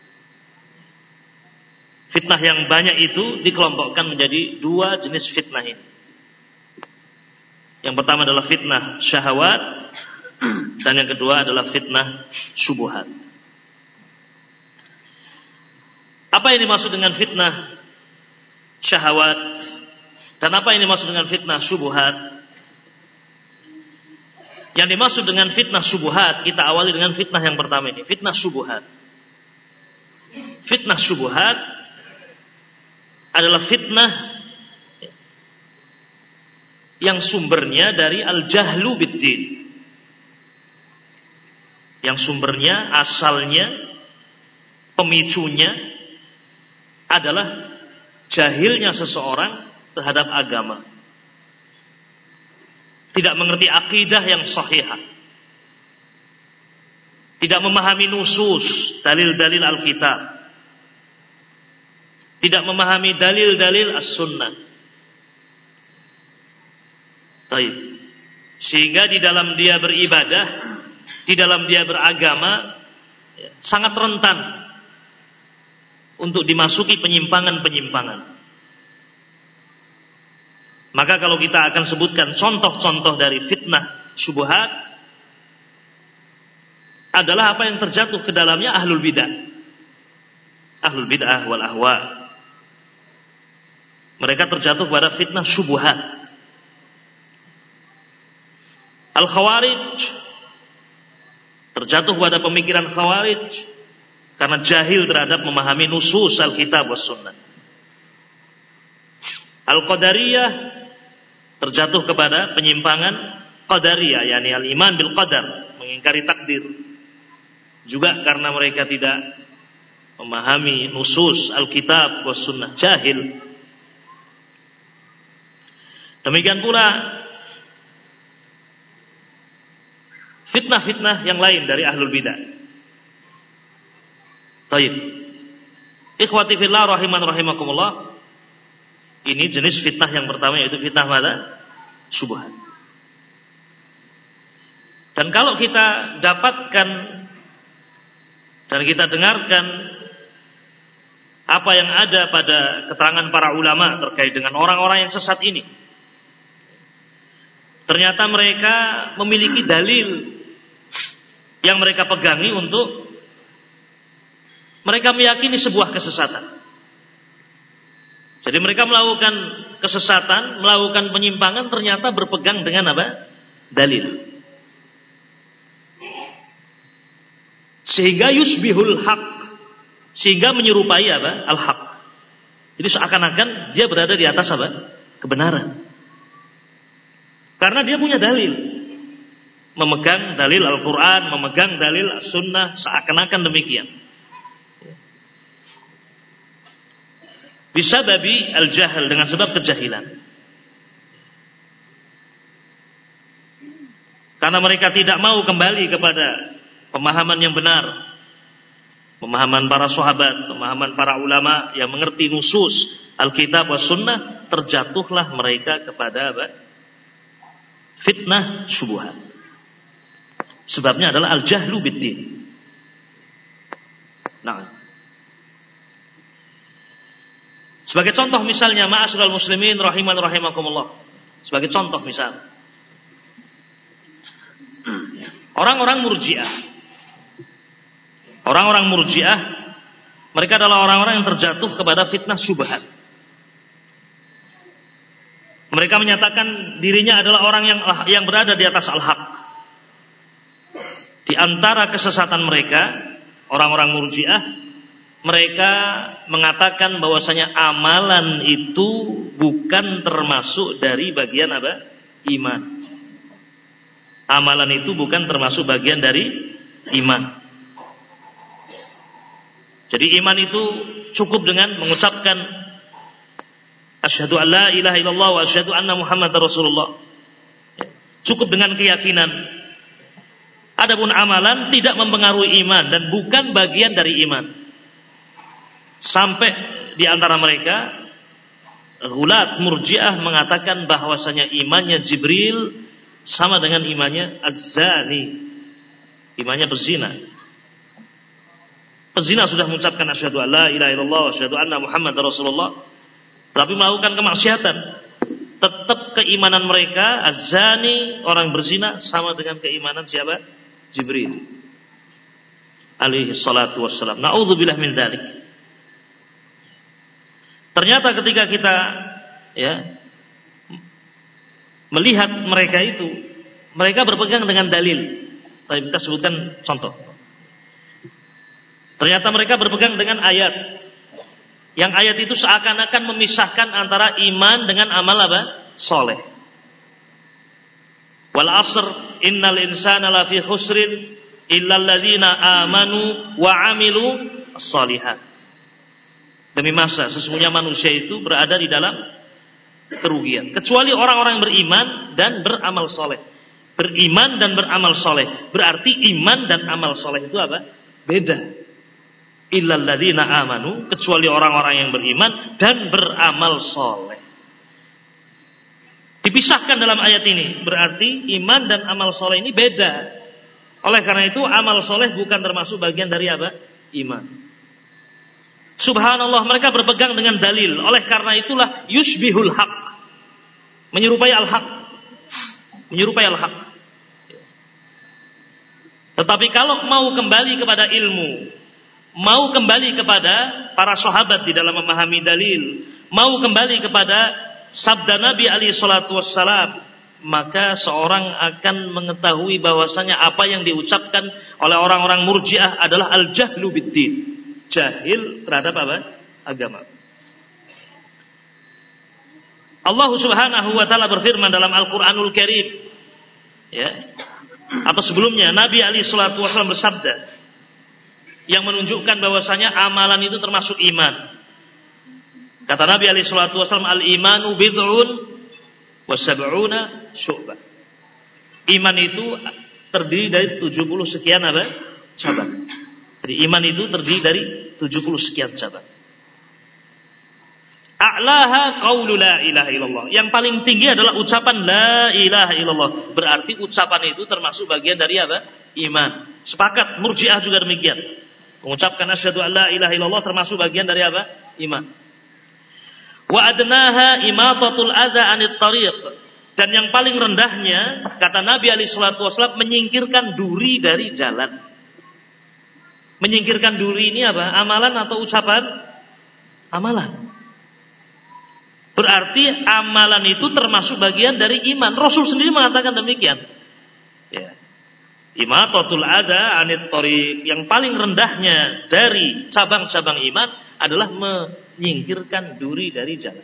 B: Fitnah yang banyak itu dikelompokkan menjadi dua jenis fitnah ini. Yang pertama adalah fitnah syahwat, dan yang kedua adalah fitnah syubhat. Apa yang dimaksud dengan fitnah syahwat dan apa yang dimaksud dengan fitnah syubhat? Yang dimaksud dengan fitnah syubhat, kita awali dengan fitnah yang pertama ini, fitnah syubhat. Fitnah syubhat adalah fitnah yang sumbernya dari al-jahlu bid-din. Yang sumbernya, asalnya, pemicunya adalah jahilnya seseorang terhadap agama. Tidak mengerti akidah yang sahihah. Tidak memahami nusus, dalil-dalil Alkitab. Tidak memahami dalil-dalil as-sunnah. Taib. Sehingga di dalam dia beribadah, di dalam dia beragama, sangat rentan untuk dimasuki penyimpangan-penyimpangan. Maka kalau kita akan sebutkan contoh-contoh dari fitnah syubhat, adalah apa yang terjatuh ke dalamnya ahlul bidah. Ahlul bid'ah wal ahwa. Mereka terjatuh pada fitnah syubhat. Al-Khawarij terjatuh pada pemikiran Khawarij karena jahil terhadap memahami nusus Alkitab was Sunnah. Al-Qadariyah terjatuh kepada penyimpangan Qadariyah, yakni al-iman bil qadar, mengingkari takdir. Juga karena mereka tidak memahami nusus Alkitab was Sunnah, jahil. Demikian pula fitnah-fitnah yang lain dari ahlul bidah. Taib. Ikhwati fillah rahiman rahimakumullah. Ini jenis fitnah yang pertama, yaitu fitnah mana? Syubhat. Dan kalau kita dapatkan dan kita dengarkan apa yang ada pada keterangan para ulama terkait dengan orang-orang yang sesat ini, ternyata mereka memiliki dalil yang mereka pegangi untuk mereka meyakini sebuah kesesatan. Jadi mereka melakukan kesesatan, melakukan penyimpangan, ternyata berpegang dengan apa? Dalil. Sehingga yusbihul haq, sehingga menyerupai apa? Al-haq. Jadi seakan-akan dia berada di atas apa? Kebenaran. Karena dia punya dalil. Memegang dalil Al-Quran, memegang dalil Sunnah, seakan-akan demikian. Bisa babi al-jahal, dengan sebab kejahilan. Karena mereka tidak mau kembali kepada pemahaman yang benar, pemahaman para sahabat, pemahaman para ulama yang mengerti nusus Alkitab wa Sunnah, terjatuhlah mereka kepada apa? Fitnah syubhat. Sebabnya adalah al-jahlu bid-din. Nah, sebagai contoh misalnya, ma'asyiral muslimin rahiman rahimakumullah. Sebagai contoh misal, orang-orang Murji'ah. Orang-orang Murji'ah, mereka adalah orang-orang yang terjatuh kepada fitnah syubhat. Mereka menyatakan dirinya adalah orang yang yang berada di atas al-haq. Di antara kesesatan mereka, orang-orang Murji'ah, mereka mengatakan bahwasanya amalan itu bukan termasuk dari bagian apa? Iman. Amalan itu bukan termasuk bagian dari iman. Jadi iman itu cukup dengan mengucapkan asyhadu an la ilaha illallah wa asyhadu anna Muhammadar Rasulullah. Cukup dengan keyakinan. Adapun amalan tidak mempengaruhi iman dan bukan bagian dari iman. Sampai di antara mereka Ghulat Murji'ah mengatakan bahwasanya imannya Jibril sama dengan imannya Az-Zani, imannya berzina. Pezina sudah mengucapkan asyhadu an la ilaha illallah wa asyhadu anna Muhammadar Rasulullah, tapi melakukan kemaksiatan, tetap keimanan mereka Az-Zani, orang berzina, sama dengan keimanan siapa? Jibril alaihi salatu wassalam. Na'udzubillah min dzalik. Ternyata ketika kita ya melihat mereka itu, mereka berpegang dengan dalil. Tapi kita sebutkan contoh. Ternyata mereka berpegang dengan ayat. Yang ayat itu seakan-akan memisahkan antara iman dengan amal apa? Soleh. Wal asr innal insana lafi khusrin illal ladzina amanu wa amilu shalihat. Demi masa sesungguhnya manusia itu berada di dalam kerugian, kecuali orang-orang yang beriman dan beramal soleh. Beriman dan beramal soleh berarti iman dan amal soleh itu apa? Beda. Illal ladzina amanu, kecuali orang-orang yang beriman dan beramal soleh. Dipisahkan dalam ayat ini, berarti iman dan amal soleh ini beda. Oleh karena itu amal soleh bukan termasuk bagian dari apa? Iman. Subhanallah, mereka berpegang dengan dalil. Oleh karena itulah yusbihul haq, menyerupai al-haq, menyerupai al-haq. Tetapi kalau mau kembali kepada ilmu, mau kembali kepada para sahabat di dalam memahami dalil, mau kembali kepada sabda Nabi alaihi salatu wassalam, maka seorang akan mengetahui bahwasanya apa yang diucapkan oleh orang-orang Murji'ah adalah al-jahlu bid-din, jahil terhadap apa? Agama. Allah Subhanahu wa taala berfirman dalam Al-Qur'anul Karim, ya. Atau sebelumnya Nabi alaihi salatu wassalam bersabda yang menunjukkan bahwasanya amalan itu termasuk iman. Kata Nabi alaihi salatu wasallam, al-imanu bid'un wa sab'una syu'bah. Iman itu terdiri dari tujuh puluh sekian apa? Cabang. Jadi iman itu terdiri dari tujuh puluh sekian cabang. A'laha qaulu la ilaha illallah. Yang paling tinggi adalah ucapan la ilaha illallah. Berarti ucapan itu termasuk bagian dari apa? Iman. Sepakat, Murji'ah juga demikian. Mengucapkan asyhadu an la ilaha illallah termasuk bagian dari apa? Iman. Wa adnaha imatatul adza 'anit tariq. Dan yang paling rendahnya, kata Nabi alaihi salatu wasallam, menyingkirkan duri dari jalan. Menyingkirkan duri ini apa? Amalan atau ucapan? Amalan. Berarti amalan itu termasuk bagian dari iman. Rasul sendiri mengatakan demikian. Ya. Imatatul adza anit thariq, yang paling rendahnya dari cabang-cabang iman adalah menyingkirkan duri dari jalan.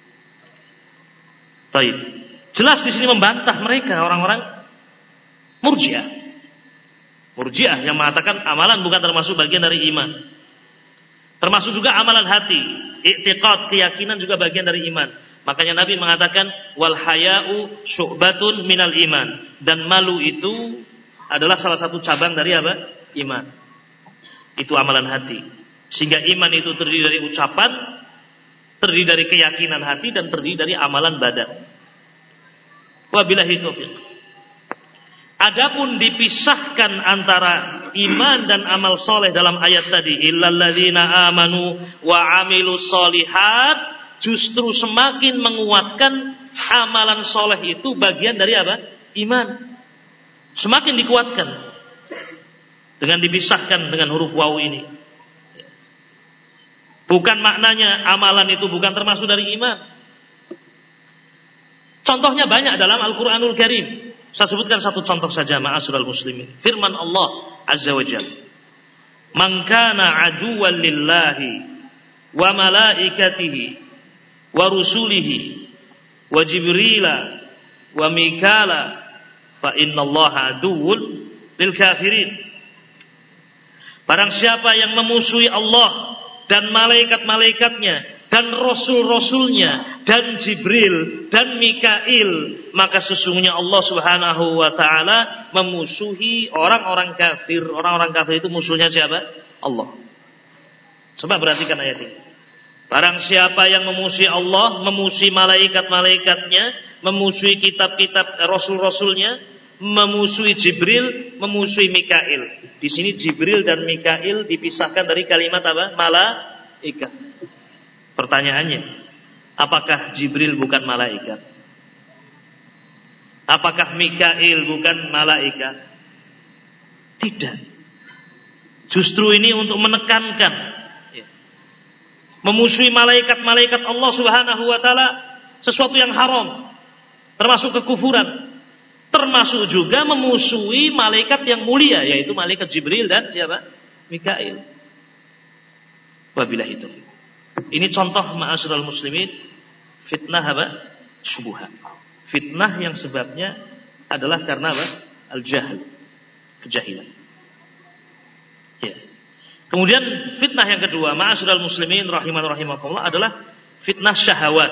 B: Baik. Jelas di sini membantah mereka orang-orang Murji'ah. Murji'ah yang mengatakan amalan bukan termasuk bagian dari iman. Termasuk juga amalan hati, i'tiqad, keyakinan juga bagian dari iman. Makanya Nabi mengatakan wal haya'u syu'batun minal iman, dan malu itu adalah salah satu cabang dari apa? Iman. Itu amalan hati. Sehingga iman itu terdiri dari ucapan, terdiri dari keyakinan hati, dan terdiri dari amalan badan. Wabillahi taufiq. Adapun dipisahkan antara iman dan amal soleh dalam ayat tadi, illal ladzina amanu wa amilus solihat, justru semakin menguatkan amalan soleh itu bagian dari apa? Iman. Semakin dikuatkan dengan dipisahkan dengan huruf waw ini. Bukan maknanya amalan itu bukan termasuk dari iman. Contohnya banyak dalam Al-Quranul Karim. Saya sebutkan satu contoh saja, ma'asyiral muslimin. Firman Allah Azza wa Jalla, man kana aduwwan lillahi wa malaikatihi wa rusulihi wa jibrila wa mikala fa innallaha aduwwun lil kafirin. Barang siapa yang memusuhi Allah dan malaikat-malaikatnya dan rasul-rasulnya dan Jibril dan Mikail, maka sesungguhnya Allah Subhanahu wa taala memusuhi orang-orang kafir. Orang-orang kafir itu musuhnya siapa? Allah. Coba perhatikan ayat ini. Barang siapa yang memusuhi Allah, memusuhi malaikat-malaikatnya, memusuhi kitab-kitab rasul-rasulnya, memusuhi Jibril, memusuhi Mikail. Di sini Jibril dan Mikail dipisahkan dari kalimat apa? Malaikat. Pertanyaannya, apakah Jibril bukan malaikat? Apakah Mikail bukan malaikat? Tidak. Justru ini untuk menekankan, ya, memusuhi malaikat-malaikat Allah Subhanahu wa taala sesuatu yang haram, termasuk kekufuran, termasuk juga memusuhi malaikat yang mulia, yaitu malaikat Jibril dan siapa? Mikail. Wabillahi taufiq. Ini contoh ma'asyiral muslimin, fitnah apa? Syubhat. Fitnah yang sebabnya adalah karena apa? Al-jahl, kejahilan. Ya. Kemudian fitnah yang kedua, ma'asyiral muslimin rahiman rahimakumullah, adalah fitnah syahwat.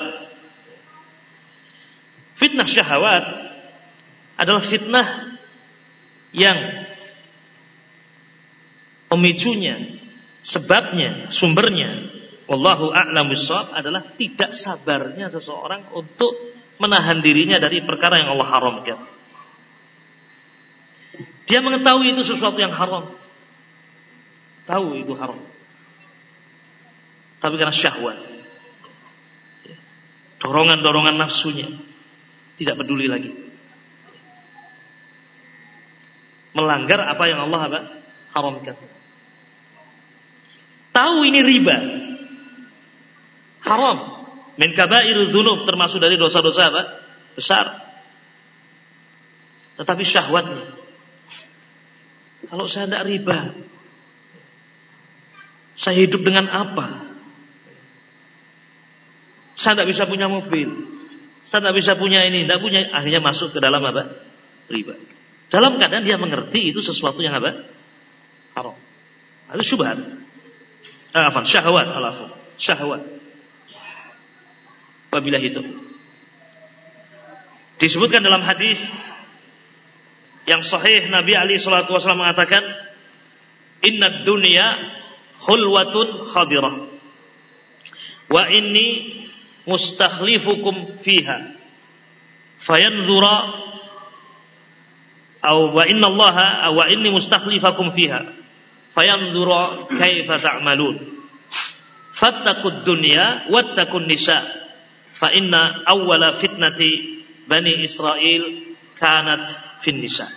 B: Fitnah syahwat adalah fitnah yang pemicunya, sebabnya, sumbernya, wallahu a'lam bissawab, adalah tidak sabarnya seseorang untuk menahan dirinya dari perkara yang Allah haramkan. Dia mengetahui itu sesuatu yang haram, tahu itu haram, tapi karena syahwat, dorongan-dorongan nafsunya, tidak peduli lagi, melanggar apa yang Allah apa? Haramkan. Tahu ini riba, haram, min kabairudz dzunub, termasuk dari dosa-dosa apa? Besar. Tetapi syahwatnya, kalau saya tidak riba, saya hidup dengan apa? Saya tidak bisa punya mobil, saya tidak bisa punya ini, tidak punya, akhirnya masuk ke dalam apa? Riba. Dalam keadaan dia mengerti itu sesuatu yang apa? Haram. Itu syubhat. Ah, afan, syahwat, alafan, syahwat. Wabillahi itu disebutkan dalam hadis yang sahih, Nabi alaihi salatu wasallam mengatakan, innad dunya khulwatun khadirah wa inni mustakhlifukum fiha fayanzura aw wa inna allaha wa inni mustakhlifakum fiha fayanzura kaifa ta'malun fattaqud dunya wattaqun nisa fa inna awwala fitnati Bani Israel kanat fin nisa.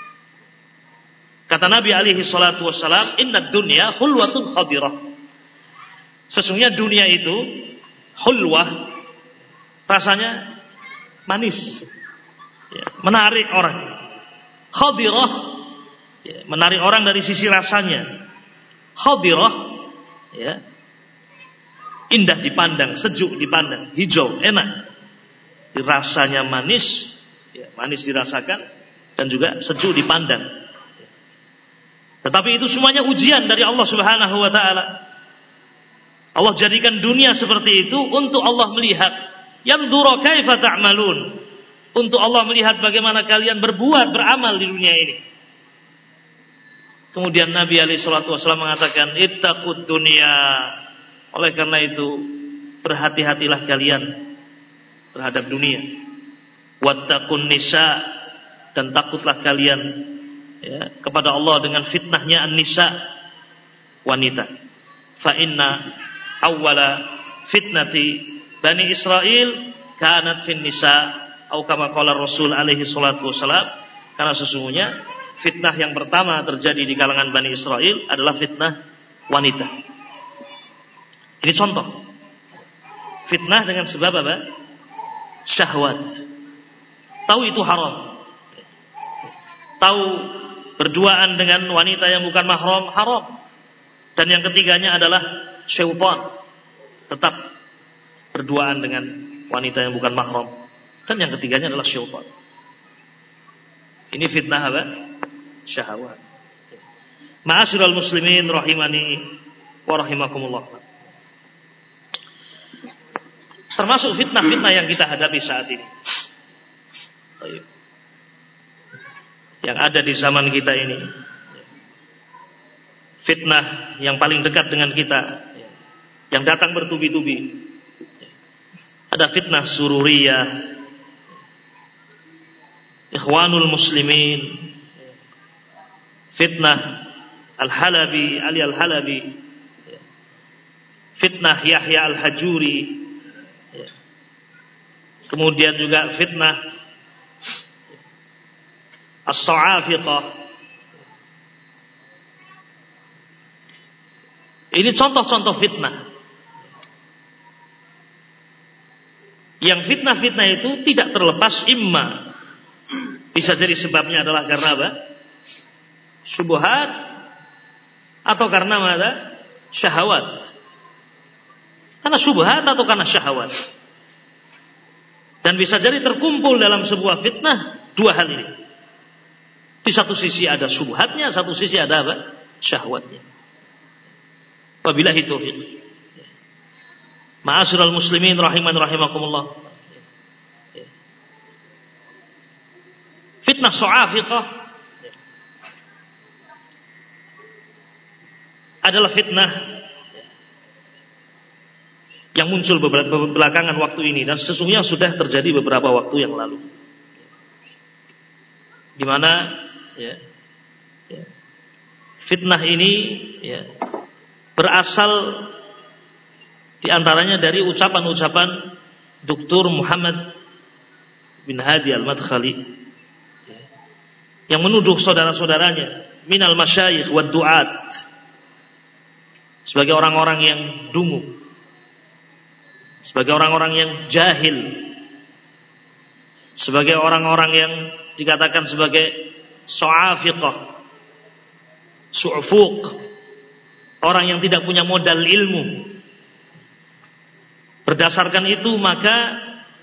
B: Kata Nabi alaihi salatu wassalam, inna dunya hulwatun khadirah. Sesungguhnya dunia itu hulwah, rasanya manis, ya, menarik orang. Khadirah, ya, menarik orang dari sisi rasanya. Khadirah, ya, indah dipandang, sejuk dipandang, hijau, enak. Rasanya manis, ya, manis dirasakan dan juga sejuk dipandang. Tetapi itu semuanya ujian dari Allah Subhanahu wa taala. Allah jadikan dunia seperti itu untuk Allah melihat, yanzura kaifa ta'malun, untuk Allah melihat bagaimana kalian berbuat, beramal di dunia ini. Kemudian Nabi alaihi salatu wasallam mengatakan, ittaqud dunya. Oleh karena itu, berhati-hatilah kalian terhadap dunia. Wattaqun nisa, dan takutlah kalian, ya, kepada Allah dengan fitnahnya an-nisa, wanita. Fa inna awwala fitnati Bani Israel kanat fin nisa, atau kama qala Rasul alaihi salatu wasalam, karena sesungguhnya fitnah yang pertama terjadi di kalangan Bani Israel adalah fitnah wanita. Ini contoh fitnah dengan sebab apa? Syahwat. Tahu itu haram, tahu berduaan dengan wanita yang bukan mahram haram. Dan yang ketiganya adalah syaitan, tetap berduaan dengan wanita yang bukan mahram. Dan yang ketiganya adalah syaitan. Ini fitnah apa? Syahwat. Ma'asyiral muslimin rahimani wa rahimakumullah. Termasuk fitnah-fitnah yang kita hadapi saat ini, yang ada di zaman kita ini. Fitnah yang paling dekat dengan kita, yang datang bertubi-tubi. Ada fitnah sururiyah, Ikhwanul Muslimin, fitnah Al-Halabi, Ali Al-Halabi, fitnah Yahya Al-Hajuri, kemudian juga fitnah As-Sa'afiqah. Ini contoh-contoh fitnah. Yang fitnah-fitnah itu tidak terlepas imma, bisa jadi sebabnya adalah karena apa? Syubhat, atau karena apa? Syahwat. Karena syubhat atau karena syahwat. Dan bisa jadi terkumpul dalam sebuah fitnah dua hal ini. Di satu sisi ada syubhatnya, satu sisi ada apa? Syahwatnya. Wabillahi taufiq. Ma'asyiral muslimin rahiman rahimakumullah. Fitnah Sa'afiqah adalah fitnah yang muncul belakangan waktu ini, dan sesungguhnya sudah terjadi beberapa waktu yang lalu, di mana ya, ya, fitnah ini ya, berasal diantaranya dari ucapan-ucapan Doktor Muhammad bin Hadi Al-Madkhali, ya, yang menuduh saudara-saudaranya minal masyayikh wad du'at sebagai orang-orang yang dungu, sebagai orang-orang yang jahil, sebagai orang-orang yang dikatakan sebagai su'afiqah, su'fuq, orang yang tidak punya modal ilmu. Berdasarkan itu maka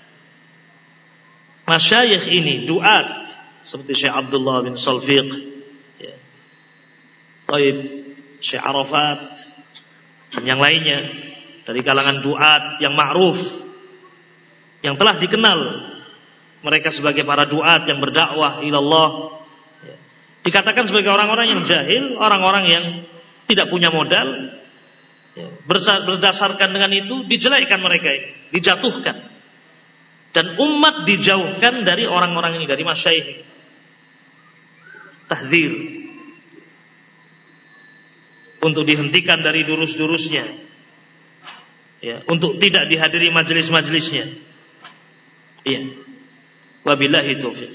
B: masyayikh ini, du'at, seperti Syekh Abdullah bin Salfiq, ya, Taib, Syekh Arafat, dan yang lainnya dari kalangan du'at yang ma'ruf, yang telah dikenal mereka sebagai para du'at yang berdakwah ilallah, ya, dikatakan sebagai orang-orang yang jahil, orang-orang yang tidak punya modal, ya, berdasarkan dengan itu dijelekkan mereka ini, dijatuhkan, dan umat dijauhkan dari orang-orang ini, dari masyayikh. Tahdzir untuk dihentikan dari durus-durusnya, ya, untuk tidak dihadiri majelis-majelisnya. Iya. Wabillahi taufiq.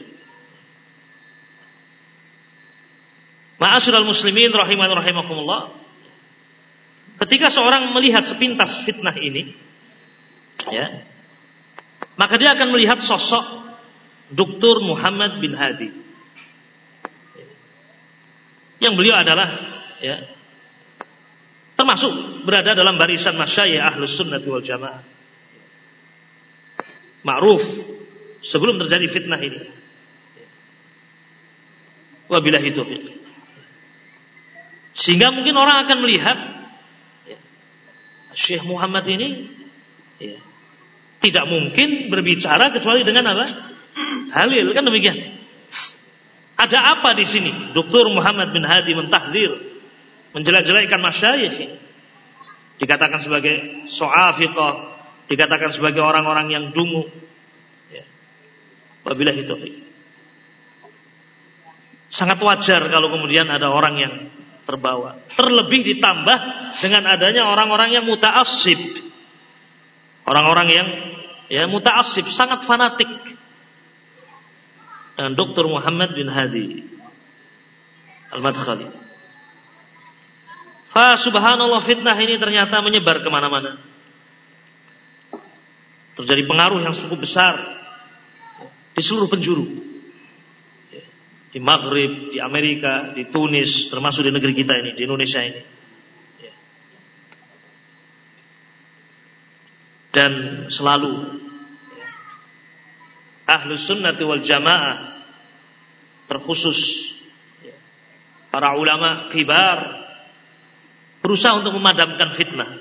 B: Ma'asyiral muslimin rahiman rahimakumullah. Ketika seorang melihat sepintas fitnah ini, ya, maka dia akan melihat sosok Doktor Muhammad bin Hadi. Yang beliau adalah, ya, termasuk berada dalam barisan masyayikh Ahlus Sunnah wal Jamaah. Ma'ruf sebelum terjadi fitnah ini. Wabillahi taufiq. Sehingga mungkin orang akan melihat, ya, Syekh Muhammad ini, ya, tidak mungkin berbicara kecuali dengan apa? Dalil, kan demikian. Ada apa di sini? Doktor Muhammad bin Hadi mentahdzir, menjelek-jelekkan masyayikh. Dikatakan sebagai so'afiqah, dikatakan sebagai orang-orang yang dungu. Ya. Wabillahi taufiq. Sangat wajar kalau kemudian ada orang yang terbawa. Terlebih ditambah dengan adanya orang-orang yang muta'assib. Orang-orang yang, ya, muta'assib, sangat fanatik. Dan Doktor Muhammad bin Hadi Al-Madkhali. Fa subhanallah, fitnah ini ternyata menyebar kemana-mana. Terjadi pengaruh yang cukup besar di seluruh penjuru. Di Maghrib, di Amerika, di Tunis, termasuk di negeri kita ini, di Indonesia ini. Dan selalu Ahlus Sunnah wal Jamaah, terkhusus para ulama kibar, berusaha untuk memadamkan fitnah.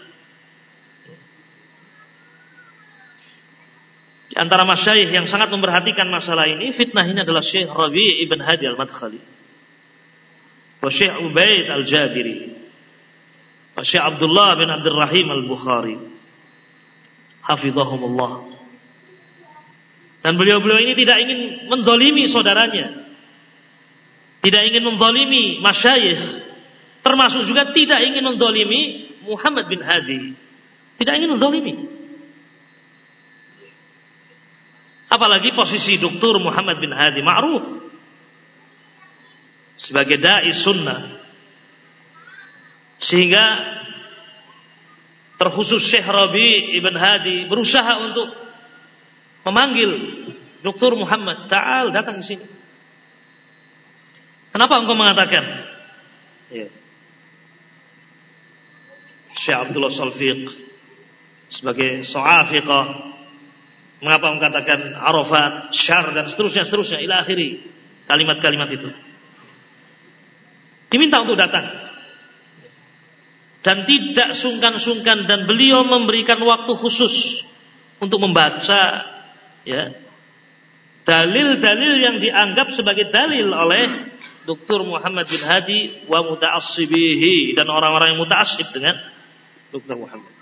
B: Di antara masyayikh yang sangat memperhatikan masalah ini, fitnah ini adalah Syekh Rabi' ibn Hadi Al-Madkhali, wa Syekh Ubaid Al-Jabiri, wa Syekh Abdullah bin Abdul Rahim Al-Bukhari, hafizahumullah. Dan beliau-beliau ini tidak ingin mendolimi saudaranya, tidak ingin mendolimi masyayikh, termasuk juga tidak ingin mendolimi Muhammad bin Hadi, tidak ingin mendolimi. Apalagi posisi Doktor Muhammad bin Hadi ma'ruf sebagai da'i sunnah, sehingga terkhusus Syekh Rabi' ibn Hadi berusaha untuk memanggil Doktor Muhammad, ta'al, datang ke sini. Kenapa engkau mengatakan, ya, Syekh Abdullah Salfiq sebagai so'afiqah, mengapa engkau katakan Arafat, Syar, dan seterusnya, seterusnya, ila akhiri kalimat-kalimat itu. Diminta untuk datang. Dan tidak sungkan-sungkan, dan beliau memberikan waktu khusus untuk membaca, ya, dalil-dalil yang dianggap sebagai dalil oleh Doktor Muhammad bin Hadi wa muta'assibihi, dan orang-orang yang muta'assib dengan Doktor Muhammad.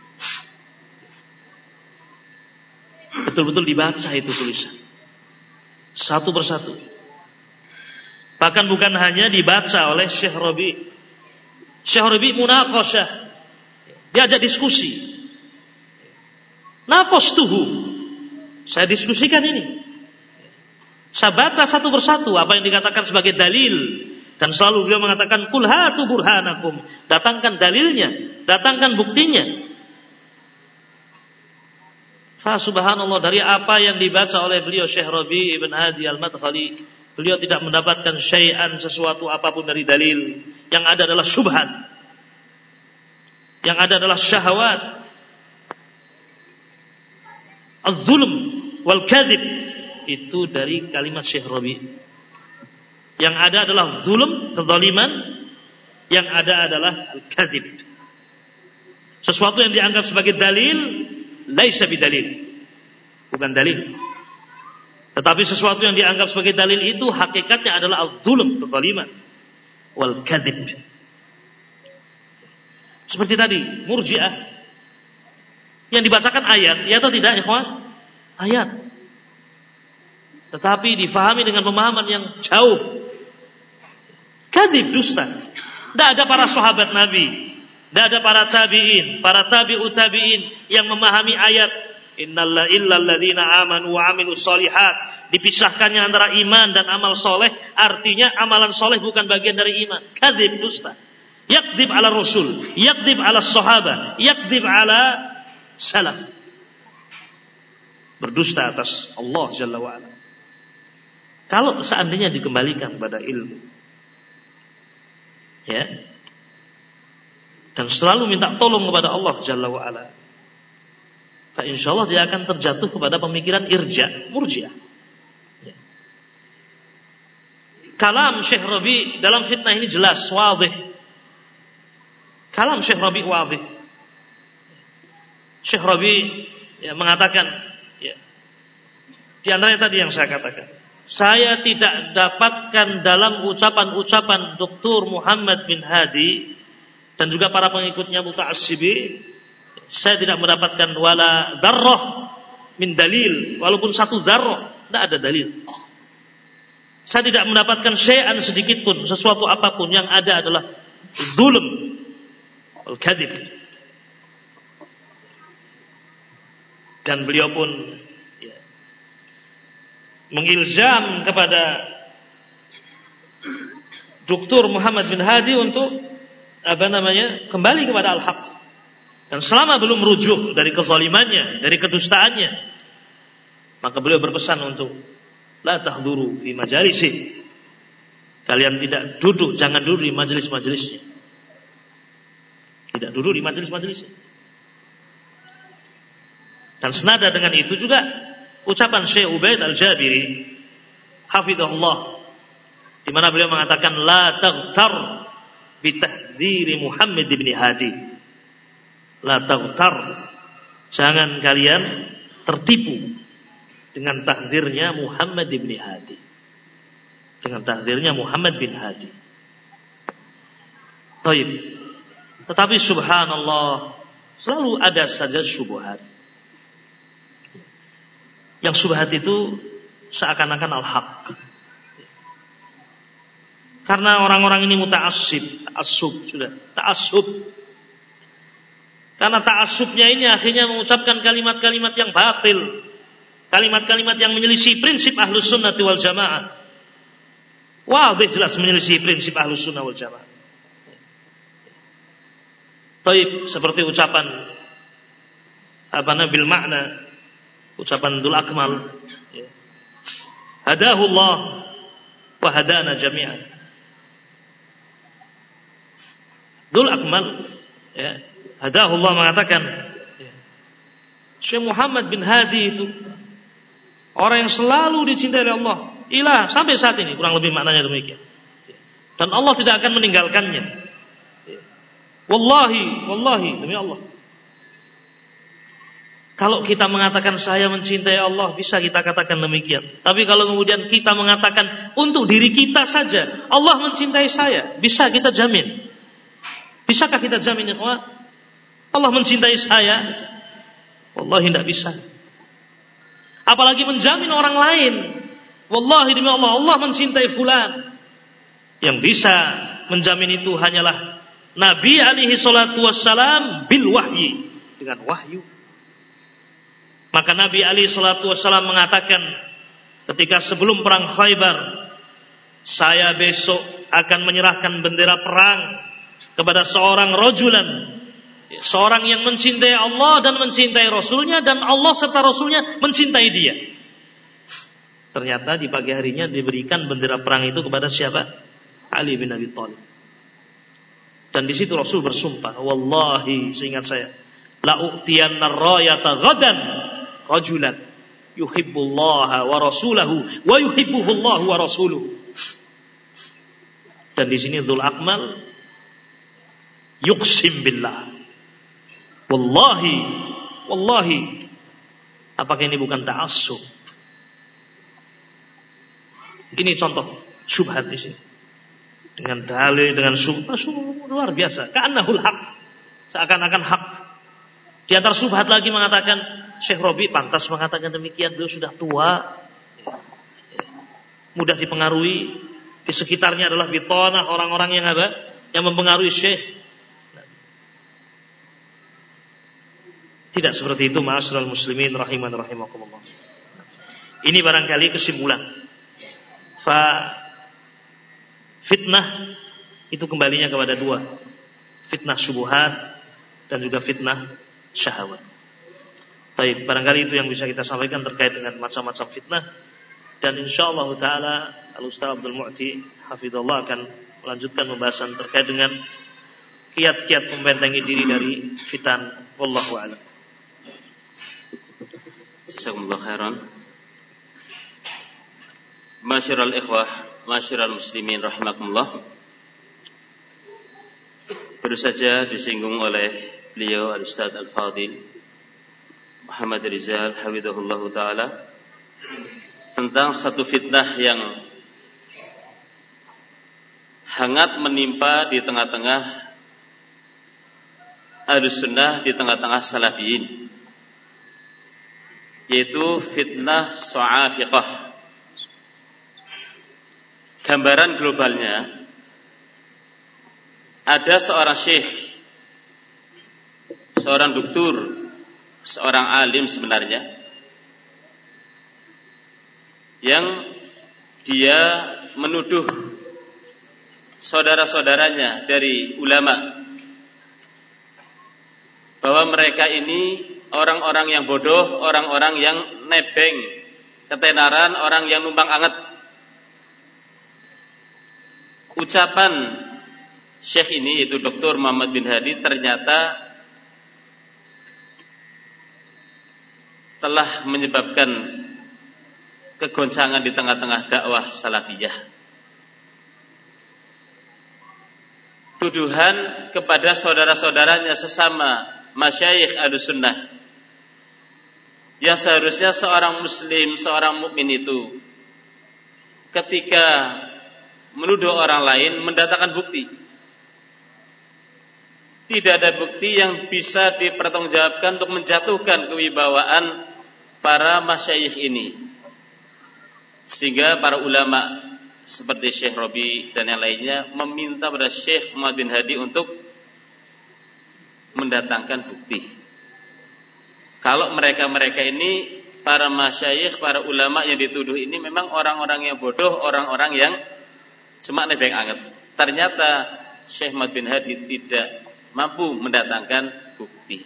B: Betul-betul dibaca itu tulisan satu persatu. Bahkan bukan hanya dibaca oleh Syekh Rabi'. Syekh Rabi' munaqasyah, diajak diskusi. Naqastuhu, saya diskusikan ini. Saya baca satu persatu apa yang dikatakan sebagai dalil, dan selalu beliau mengatakan qul hatu burhanakum, datangkan dalilnya, datangkan buktinya. Fa subhanallah, dari apa yang dibaca oleh beliau Syekh Rabi' ibn Hadi Al-Madkhali, beliau tidak mendapatkan syai'an, sesuatu apapun dari dalil. Yang ada adalah syubhat, yang ada adalah syahwat, az-zulm wal kadhib. Itu dari kalimat Syekh Rabi'. Yang ada adalah zulm, kezaliman. Yang ada adalah al-kadhib. Sesuatu yang dianggap sebagai dalil, laisa bidalil, bukan dalil. Tetapi sesuatu yang dianggap sebagai dalil itu hakikatnya adalah az-zulm, kezaliman, wal kadhib. Seperti tadi Murji'ah yang dibacakan ayat, ya atau tidak, ikhwan? Ayat. Tetapi difahami dengan pemahaman yang jauh. Kadhib, dusta. Tidak ada para sahabat Nabi, tidak ada para tabi'in, para tabi'ut tabi'in yang memahami ayat innal illal ladzina amanu wa amilus shalihat dipisahkannya antara iman dan amal soleh, artinya amalan soleh bukan bagian dari iman. Kadzib, dusta. Yakdzib ala rasul, yakdzib ala sahabat, yakdzib ala salaf. Berdusta atas Allah Jalla wa'ala. Kalau seandainya dikembalikan pada ilmu, ya, dan selalu minta tolong kepada Allah Jalla wa'ala, fa insyaallah dia akan terjatuh kepada pemikiran irja, murji'ah. Ya. Kalam Syekh Rabi dalam fitnah ini jelas, wadih. Kalam Syekh Rabi wadih. Syekh Rabi ya, mengatakan, ya, di antaranya tadi yang saya katakan, saya tidak dapatkan dalam ucapan-ucapan Doktor Muhammad bin Hadi dan juga para pengikutnya muta'assibi, saya tidak mendapatkan wala dzarrah min dalil, walaupun satu dzarrah, tidak ada dalil. Saya tidak mendapatkan syai'an sedikit pun, sesuatu apapun, yang ada adalah zulm, al-kadzib. Dan beliau pun ya, mengilzam kepada Doktor Muhammad bin Hadi untuk apa namanya kembali kepada al-haq. Dan selama belum rujuk dari kezalimannya, dari kedustaannya, maka beliau berpesan untuk la tahduru fi majalisi. Kalian tidak duduk, jangan duduk di majelis-majelisnya. Tidak duduk di majelis-majelisnya. Dan senada dengan itu juga ucapan Syekh Ubaid Al-Jabiri hafizahullah, di mana beliau mengatakan la taghtar bi tahdhiri Muhammad bin Hadi. La taghtar, jangan kalian tertipu dengan tahdzirnya Muhammad bin Hadi. Dengan tahdzirnya Muhammad bin Hadi. Baik. Tetapi subhanallah, selalu ada saja syubhat. Yang syubhat itu seakan-akan al-haq. Karena orang-orang ini muta'assib, ta'assub sudah, ta'assub. Karena ta'assubnya ini akhirnya mengucapkan kalimat-kalimat yang batil, kalimat-kalimat yang menyelisih prinsip Ahlus Sunnah wal Jamaah. Wah, jelas menyelisih prinsip Ahlus Sunnah wal Jamaah. Taib, seperti ucapan apa nabil makna, ucapan Dul Akmal, ya. Hadahullah wa hadana jami'an. Dul Akmal, ya, Hadahullah mengatakan, ya, Syekh Muhammad bin Hadi itu orang yang selalu dicintai oleh Allah, ilah sampai saat ini, kurang lebih maknanya demikian. Dan Allah tidak akan meninggalkannya. Wallahi, wallahi, demi Allah. Kalau kita mengatakan saya mencintai Allah, bisa kita katakan demikian. Tapi kalau kemudian kita mengatakan untuk diri kita saja, Allah mencintai saya, bisa kita jamin? Bisakah kita jamin, ikhwan? Allah mencintai saya? Wallahi tidak bisa. Apalagi menjamin orang lain. Wallahi demi Allah, Allah mencintai fulan. Yang bisa menjamin itu hanyalah Nabi alaihi salatu wassalam bil wahyi, dengan wahyu. Maka Nabi alaihi salatu wassalam mengatakan ketika sebelum perang Khaybar, saya besok akan menyerahkan bendera perang kepada seorang rajulan, seorang yang mencintai Allah dan mencintai Rasulnya, dan Allah serta Rasulnya mencintai dia. Ternyata di pagi harinya diberikan bendera perang itu kepada siapa? Ali bin Abi Thalib. Dan di situ Rasul bersumpah, wallahi, seingat saya, la u'tiyanna ar-rayata ghadan rajulan yuhibbullaha wa rasulahu wa yuhibbuhu Allah wa rasuluhu. Dan di sini Dzul Akmal yuqsim billah, wallahi, wallahi. Apakah ini bukan ta'assub? Ini contoh syubhat di sini. Dengan dalil, dengan syubhat, luar biasa. Ka'annahul haq, seakan-akan hak. Di antara syubhat lagi mengatakan Syekh Rabi pantas mengatakan demikian, beliau sudah tua, mudah dipengaruhi. Di sekitarnya adalah bitonah, orang-orang yang apa? Yang mempengaruhi Syekh. Tidak seperti itu, ma'asyiral muslimin rahiman rahimakumullah. Ini barangkali kesimpulan. Fa fitnah itu kembalinya kepada dua. Fitnah syubhat dan juga fitnah syahwat. Baik, barangkali itu yang bisa kita sampaikan terkait dengan macam-macam fitnah. Dan insyaallah taala Al-Ustaz Abdul Mu'ti hafizallah akan melanjutkan pembahasan terkait dengan kiat-kiat membentengi diri dari fitan. Wallahu a'lam.
A: Jazakumullah khairan. Masyiral ikhwah, masyiral muslimin rahimakumullah. Baru saja disinggung oleh beliau Al-Ustaz Al-Fadil Muhammad Rizal hafizahullah taala tentang satu fitnah yang hangat menimpa di tengah-tengah Ahlus Sunnah, di tengah-tengah Salafiyin, yaitu fitnah Su'afiqah. Gambaran globalnya, ada seorang syekh, seorang doktor, seorang alim sebenarnya, yang dia menuduh saudara-saudaranya dari ulama bahwa mereka ini orang-orang yang bodoh, orang-orang yang nebeng, ketenaran, orang yang numpang anget. Ucapan syekh ini, yaitu Doktor Muhammad bin Hadi, ternyata telah menyebabkan kegoncangan di tengah-tengah dakwah salafiyah. Tuduhan kepada saudara-saudaranya sesama masyayikh Ahlus Sunnah, yang seharusnya seorang muslim, seorang mukmin itu ketika menuduh orang lain mendatangkan bukti. Tidak ada bukti yang bisa dipertanggungjawabkan untuk menjatuhkan kewibawaan para masyayikh ini, sehingga para ulama seperti Syekh Robi dan yang lainnya meminta pada Syekh Muhammad bin Hadi untuk mendatangkan bukti. Kalau mereka-mereka ini, para masyayikh, para ulama yang dituduh ini memang orang-orang yang bodoh, orang-orang yang cuma nebeng anget. Ternyata Syekh Muhammad bin Hadi tidak mampu mendatangkan bukti.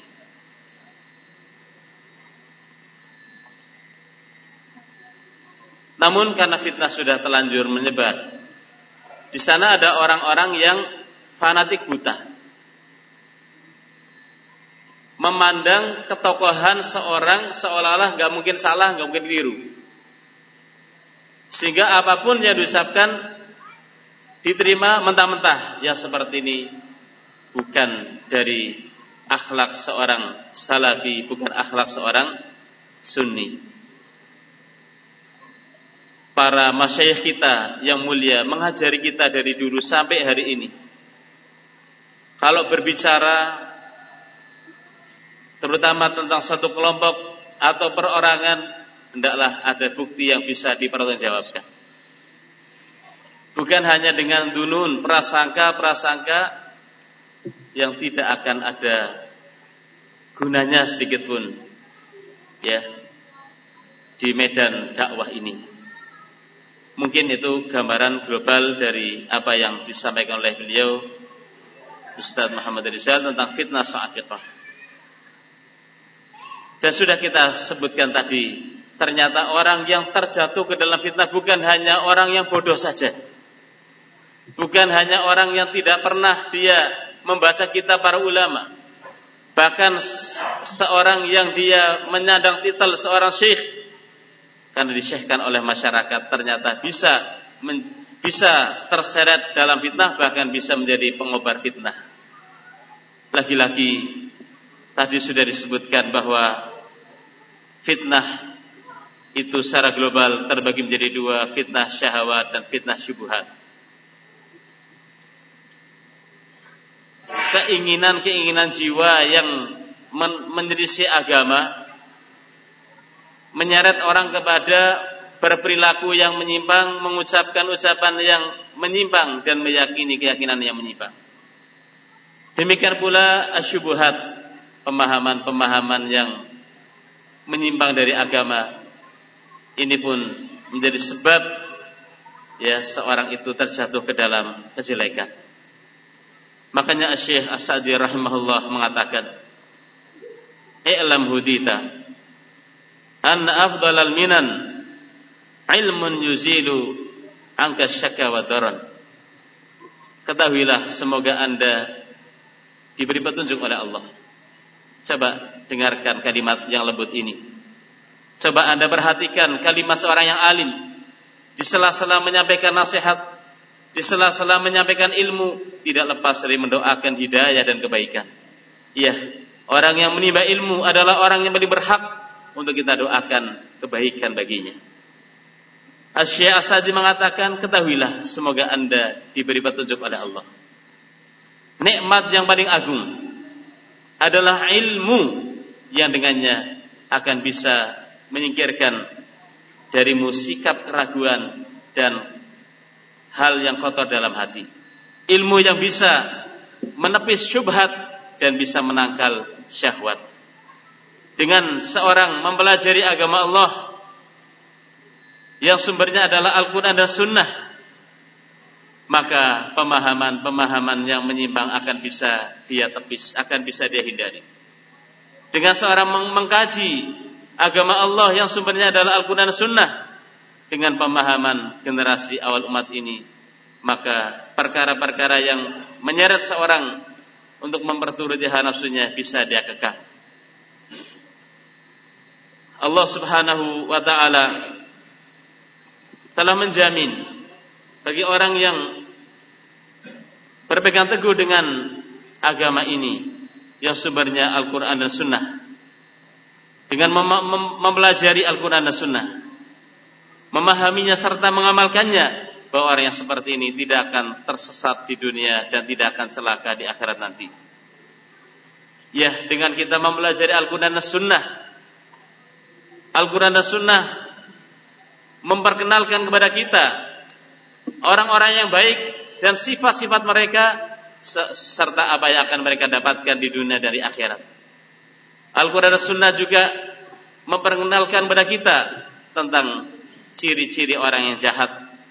A: Namun karena fitnah sudah telanjur menyebar, di sana ada orang-orang yang fanatik buta, memandang ketokohan seorang seolah-olah gak mungkin salah, gak mungkin keliru, sehingga apapun yang diucapkan diterima mentah-mentah. Ya, seperti ini bukan dari akhlak seorang salafi, bukan akhlak seorang sunni. Para masyayikh kita yang mulia mengajari kita dari dulu sampai hari ini, kalau berbicara terutama tentang satu kelompok atau perorangan, hendaklah ada bukti yang bisa dipertanggungjawabkan. Bukan hanya dengan dunun, prasangka-prasangka yang tidak akan ada gunanya sedikit pun, ya, di medan dakwah ini. Mungkin itu gambaran global dari apa yang disampaikan oleh beliau Ustaz Muhammad Rizal tentang fitnah Su'afiqah. Dan sudah kita sebutkan tadi, ternyata orang yang terjatuh ke dalam fitnah bukan hanya orang yang bodoh saja, bukan hanya orang yang tidak pernah dia membaca kitab para ulama, bahkan seorang yang dia menyandang titel seorang syekh, karena disyekhkan oleh masyarakat, ternyata bisa men, bisa terseret dalam fitnah, bahkan bisa menjadi pengobar fitnah. Lagi-lagi tadi sudah disebutkan bahwa fitnah itu secara global terbagi menjadi dua, fitnah syahwat dan fitnah syubhat. Keinginan-keinginan jiwa yang men- menyelisih agama, menyeret orang kepada berperilaku yang menyimpang, mengucapkan ucapan yang menyimpang, dan meyakini keyakinan yang menyimpang. Demikian pula asyubuhat, pemahaman-pemahaman yang menyimpang dari agama, Ini pun menjadi sebab ya seorang itu terjatuh ke dalam kejelekan. Makanya Syekh As-Sa'di rahimahullah mengatakan, "I'lam hudita anna afdalal minan ilmun yuzilu angka syakka wa daran." Ketahuilah, semoga Anda diberi petunjuk oleh Allah. Coba dengarkan kalimat yang lembut ini. Coba Anda perhatikan kalimat seorang yang alim, di sela-sela menyampaikan nasihat, di sela-sela menyampaikan ilmu, tidak lepas dari mendoakan hidayah dan kebaikan. Iya, orang yang menimba ilmu adalah orang yang paling berhak untuk kita doakan kebaikan baginya. Asy-Syaikh As-Sa'di mengatakan, ketahuilah, semoga Anda diberi petunjuk oleh Allah. Nikmat yang paling agung adalah ilmu yang dengannya akan bisa menyingkirkan darimu sikap keraguan dan hal yang kotor dalam hati. Ilmu yang bisa menepis syubhat dan bisa menangkal syahwat. Dengan seorang mempelajari agama Allah yang sumbernya adalah Al-Quran dan Sunnah, maka pemahaman-pemahaman yang menyimpang akan bisa dia tepis, akan bisa dia hindari. Dengan seorang meng- mengkaji agama Allah yang sumbernya adalah Al-Quran dan Sunnah dengan pemahaman generasi awal umat ini, maka perkara-perkara yang menyeret seorang untuk memperturuti hawa nafsunya bisa dia kekang. Allah Subhanahu wa ta'ala telah menjamin bagi orang yang berpegang teguh dengan agama ini yang sumbernya Al-Quran dan Sunnah, dengan mem- mem- mempelajari Al-Quran dan Sunnah, memahaminya serta mengamalkannya, bahwa orang yang seperti ini tidak akan tersesat di dunia dan tidak akan celaka di akhirat nanti. Ya, dengan kita mempelajari Al-Quran dan Sunnah, Al-Quran dan Sunnah memperkenalkan kepada kita orang-orang yang baik dan sifat-sifat mereka serta apa yang akan mereka dapatkan di dunia dari akhirat. Al-Quran dan Sunnah juga memperkenalkan kepada kita tentang ciri-ciri orang yang jahat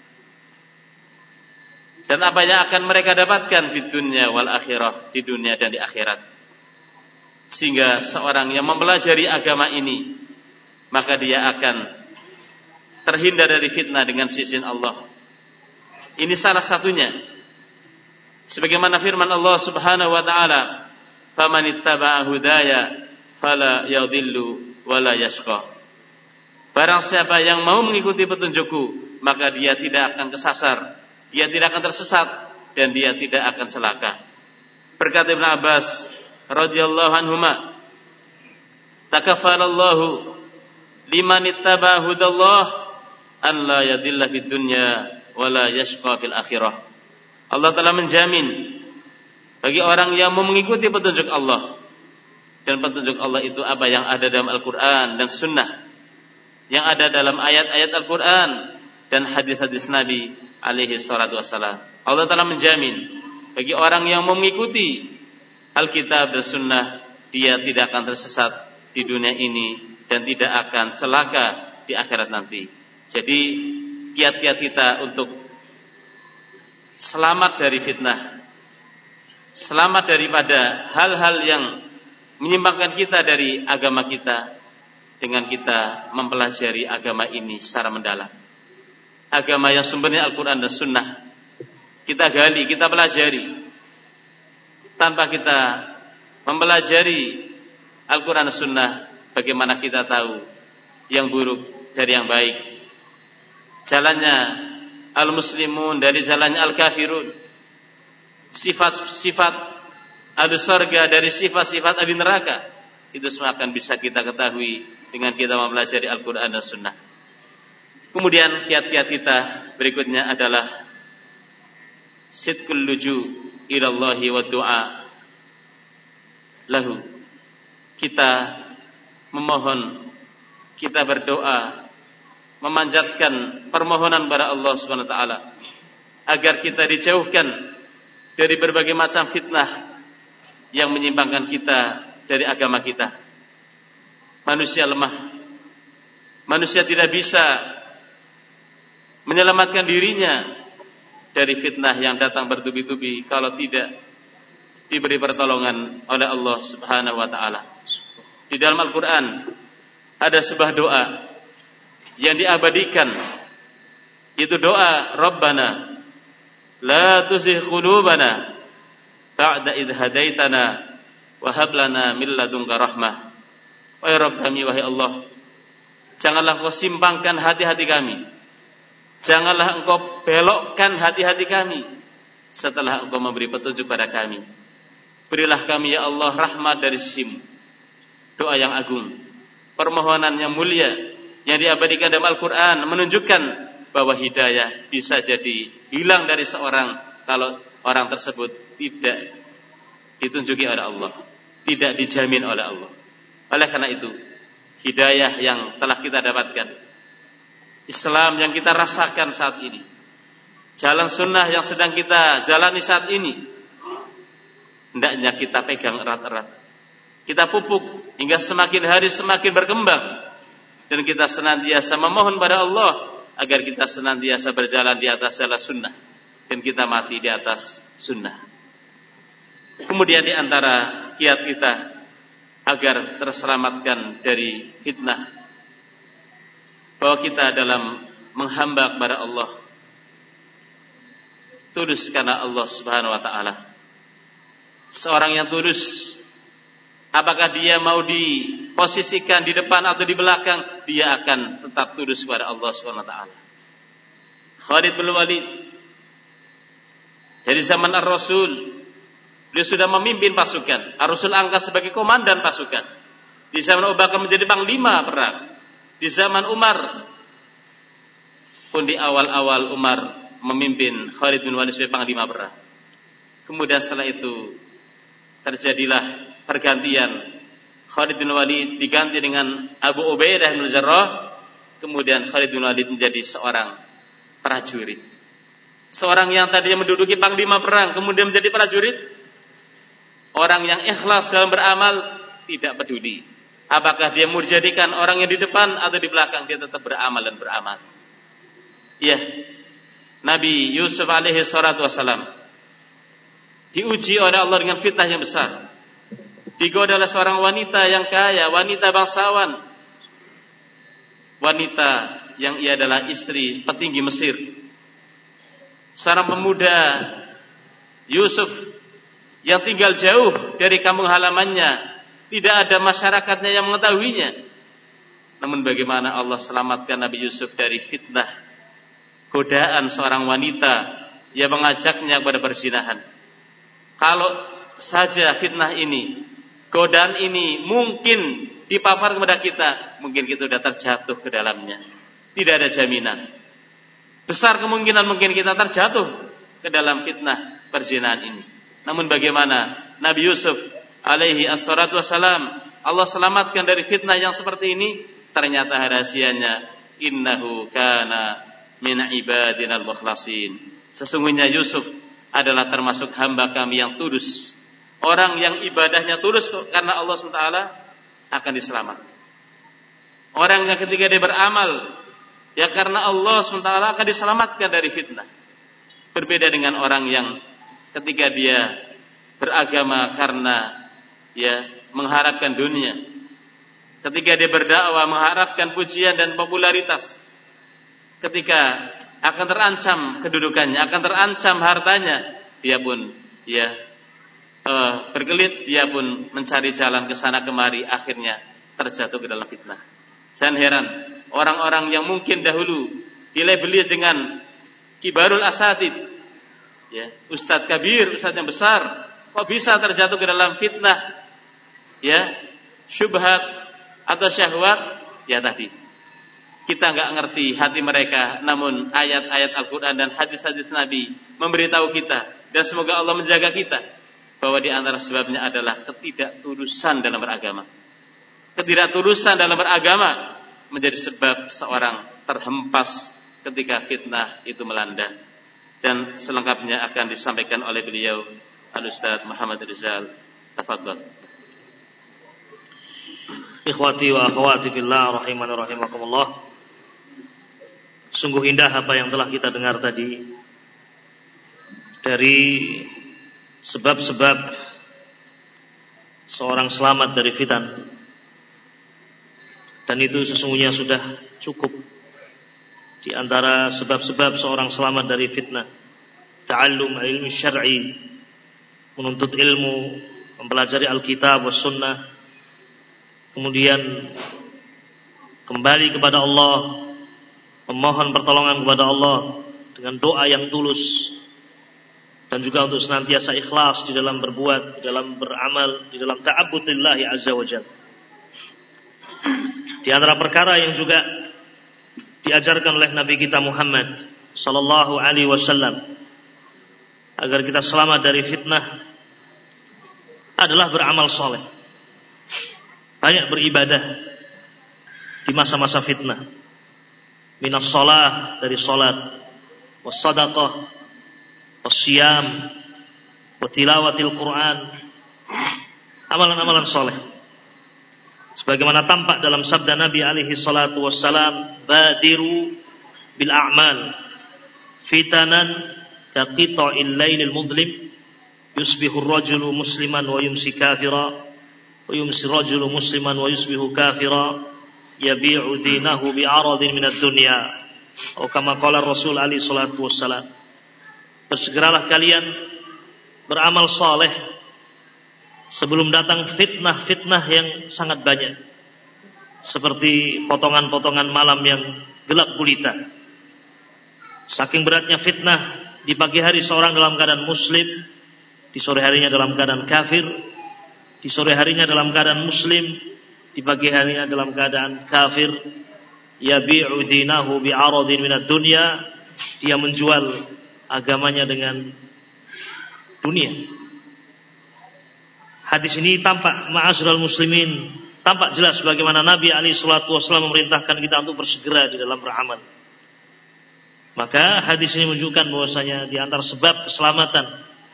A: dan apa yang akan mereka dapatkan di dunia wal akhirah, di dunia dan di akhirat. Sehingga seorang yang mempelajari agama ini, maka dia akan terhindar dari fitnah dengan izin Allah. Ini salah satunya. Sebagaimana firman Allah Subhanahu wa ta'ala, "Faman ittaba'a hudaya fala yadhillu wala yashqa." Barang siapa yang mau mengikuti petunjukku, maka dia tidak akan kesasar, dia tidak akan tersesat, dan dia tidak akan celaka. Berkata Ibnu Abbas radhiyallahu anhuma, "Takaffalallahu liman ittaba'a hudallah an la yadhilla fid dunya wala yashqa fil akhirah." Allah telah menjamin bagi orang yang mau mengikuti petunjuk Allah, dan petunjuk Allah itu apa yang ada dalam Al-Quran dan Sunnah, yang ada dalam ayat-ayat Al-Quran dan hadis-hadis Nabi alaihi salatu wassalam. Allah telah menjamin bagi orang yang mau mengikuti Alkitab dan Sunnah, dia tidak akan tersesat di dunia ini dan tidak akan celaka di akhirat nanti. Jadi kiat-kiat kita untuk selamat dari fitnah, selamat daripada hal-hal yang menyimpangkan kita dari agama kita, dengan kita mempelajari agama ini secara mendalam. Agama yang sumbernya Al-Quran dan Sunnah kita gali, kita pelajari. Tanpa kita mempelajari Al-Quran dan Sunnah, bagaimana kita tahu yang buruk dari yang baik, jalannya al-muslimun dari jalannya al-kafirun, sifat-sifat ahli surga dari sifat-sifat ahli neraka. Itu semua akan bisa kita ketahui dengan kita mempelajari Al-Quran dan Sunnah. Kemudian kiat-kiat kita berikutnya adalah sidqul luju ilallahi wa du'a lahu. Kita memohon, kita berdoa, memanjatkan permohonan kepada Allah Subhanahu wa taala agar kita dijauhkan dari berbagai macam fitnah yang menyimpangkan kita dari agama kita. Manusia lemah, manusia tidak bisa menyelamatkan dirinya dari fitnah yang datang bertubi-tubi kalau tidak diberi pertolongan oleh Allah Subhanahu wa taala. Di dalam Al-Qur'an ada sebuah doa yang diabadikan, itu doa Rabbana la tuzigh qulubana ba'da idh hadaitana wa hab lana min ladunka rahmah. Wahai Rabb kami, wahai Allah, janganlah Engkau simpangkan hati-hati kami, janganlah Engkau belokkan hati-hati kami setelah Engkau memberi petunjuk pada kami. Berilah kami ya Allah rahmat dari sisi-Mu. Doa yang agung, permohonan yang mulia yang diabadikan dalam Al-Quran menunjukkan bahwa hidayah bisa jadi hilang dari seorang kalau orang tersebut tidak ditunjuki oleh Allah, tidak dijamin oleh Allah. Oleh karena itu, hidayah yang telah kita dapatkan, Islam yang kita rasakan saat ini, jalan sunnah yang sedang kita jalani saat ini, hendaknya kita pegang erat-erat, kita pupuk hingga semakin hari semakin berkembang, dan kita senantiasa memohon pada Allah agar kita senantiasa berjalan di atas jalan sunnah dan kita mati di atas sunnah. Kemudian di antara kiat kita agar terselamatkan dari fitnah, bahwa kita dalam menghamba kepada Allah tulus karena Allah Subhanahu wa taala. Seorang yang tulus, apakah dia mau diposisikan di depan atau di belakang, dia akan tetap tulus kepada Allah Subhanahu wa taala. Khalid bin Walid dari zaman Ar-Rasul, beliau sudah memimpin pasukan. Ar-Rasul angkat sebagai komandan pasukan. Di zaman Abu Bakar menjadi panglima perang. Di zaman Umar pun di awal-awal Umar memimpin Khalid bin Walid sebagai panglima perang. Kemudian setelah itu terjadilah pergantian, Khalid bin Walid diganti dengan Abu Ubaidah bin Jarrah. Kemudian Khalid bin Walid menjadi seorang prajurit, seorang yang tadinya menduduki panglima perang kemudian menjadi prajurit. Orang yang ikhlas dalam beramal, tidak peduli apakah dia mau dijadikan orang yang di depan atau di belakang, dia tetap beramal dan beramal. Iya, Nabi Yusuf alaihi salatu wassalam diuji oleh Allah dengan fitnah yang besar. Digoda oleh seorang wanita yang kaya, wanita bangsawan, wanita yang ia adalah istri petinggi Mesir. Seorang pemuda Yusuf yang tinggal jauh dari kampung halamannya, tidak ada masyarakatnya yang mengetahuinya. Namun bagaimana Allah selamatkan Nabi Yusuf dari fitnah godaan seorang wanita yang mengajaknya kepada perzinahan. Kalau saja fitnah ini, godaan ini mungkin dipapar kepada kita, mungkin kita sudah terjatuh ke dalamnya. Tidak ada jaminan. Besar kemungkinan mungkin kita terjatuh ke dalam fitnah perzinahan ini. Namun bagaimana Nabi Yusuf alaihi assalatu wassalam, Allah selamatkan dari fitnah yang seperti ini. Ternyata rahasianya, innahu kana min ibadinal mukhlasin. Sesungguhnya Yusuf adalah termasuk hamba kami yang tulus. Orang yang ibadahnya tulus karena Allah subhanahu wa taala akan diselamatkan. Orang yang ketika dia beramal ya karena Allah subhanahu wa taala akan diselamatkan dari fitnah. Berbeda dengan orang yang ketika dia beragama karena ya mengharapkan dunia, ketika dia berdakwah mengharapkan pujian dan popularitas, ketika akan terancam kedudukannya, akan terancam hartanya, dia pun ya uh, berkelit, dia pun mencari jalan ke sana kemari, akhirnya terjatuh ke dalam fitnah. Saya heran orang-orang yang mungkin dahulu dilabeli dengan kibarul asatid, ya, ustadz kabir, ustadz yang besar, kok bisa terjatuh ke dalam fitnah, ya, syubhat atau syahwat, ya tadi. Kita enggak ngerti hati mereka, namun ayat-ayat Al-Quran dan hadis-hadis Nabi memberitahu kita, dan semoga Allah menjaga kita, bahwa di antara sebabnya adalah ketidaktulusan dalam beragama. Ketidaktulusan dalam beragama menjadi sebab seorang terhempas ketika fitnah itu melanda. Dan selengkapnya akan disampaikan oleh beliau Al-Ustaz Muhammad Rizal. Tafadhal.
B: Ikhwati wa akhwati fillah rahimani rahimakumullah. Sungguh indah apa yang telah kita dengar tadi dari sebab-sebab seorang selamat dari fitan. Dan itu sesungguhnya sudah cukup di antara sebab-sebab seorang selamat dari fitnah. Ta'allum ilmi syar'i, menuntut ilmu, mempelajari Alkitab was sunnah, kemudian kembali kepada Allah, memohon pertolongan kepada Allah dengan doa yang tulus, dan juga untuk senantiasa ikhlas di dalam berbuat, di dalam beramal, di dalam ta'abbudillahi azza wa jalla. Di antara perkara yang juga diajarkan oleh Nabi kita Muhammad sallallahu alaihi wasallam agar kita selamat dari fitnah adalah beramal soleh. Banyak beribadah di masa-masa fitnah. Minas shalah, dari salat, was sadaqah, was siyam, wa tilawatil Quran. Amalan-amalan soleh. Sebagaimana tampak dalam sabda Nabi alaihi salatu wassalam, badiru bil a'mal fitanan kaqita'il lailil mudlim yusbihu ar-rajulu musliman wa yumsi kafira wa yumsi rajulu musliman wa yusbihu kafira yabi'u dinahu bi'aradin minad dunya atau kama qala Rasul alaihi salatu wassalam. Bersegeralah kalian beramal saleh sebelum datang fitnah-fitnah yang sangat banyak, seperti potongan-potongan malam yang gelap gulita. Saking beratnya fitnah, di pagi hari seorang dalam keadaan muslim, di sore harinya dalam keadaan kafir, di sore harinya dalam keadaan muslim, di pagi harinya dalam keadaan kafir. Yabi'u dinahu bi'aradin minad dunya, dia menjual agamanya dengan dunia. Hadis ini tampak, ma'asyiral muslimin, tampak jelas bagaimana Nabi alaihi salatu wasallam memerintahkan kita untuk bersegera di dalam beramal. Maka hadis ini menunjukkan bahwasanya di antara sebab keselamatan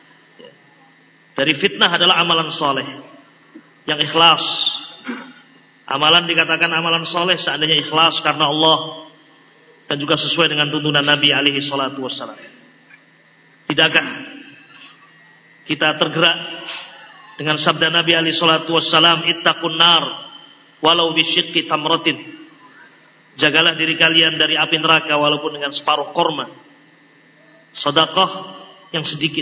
B: dari fitnah adalah amalan soleh yang ikhlas. Amalan dikatakan amalan soleh seandainya ikhlas karena Allah dan juga sesuai dengan tuntunan Nabi alaihi salatu wassalam. Tidakkah kita tergerak dengan sabda Nabi alaihi salatu wassalam, ittaqun nar walau bisyiqqi tamratin. Jagalah diri kalian dari api neraka walaupun dengan separuh korma. Sedekah yang sedikit,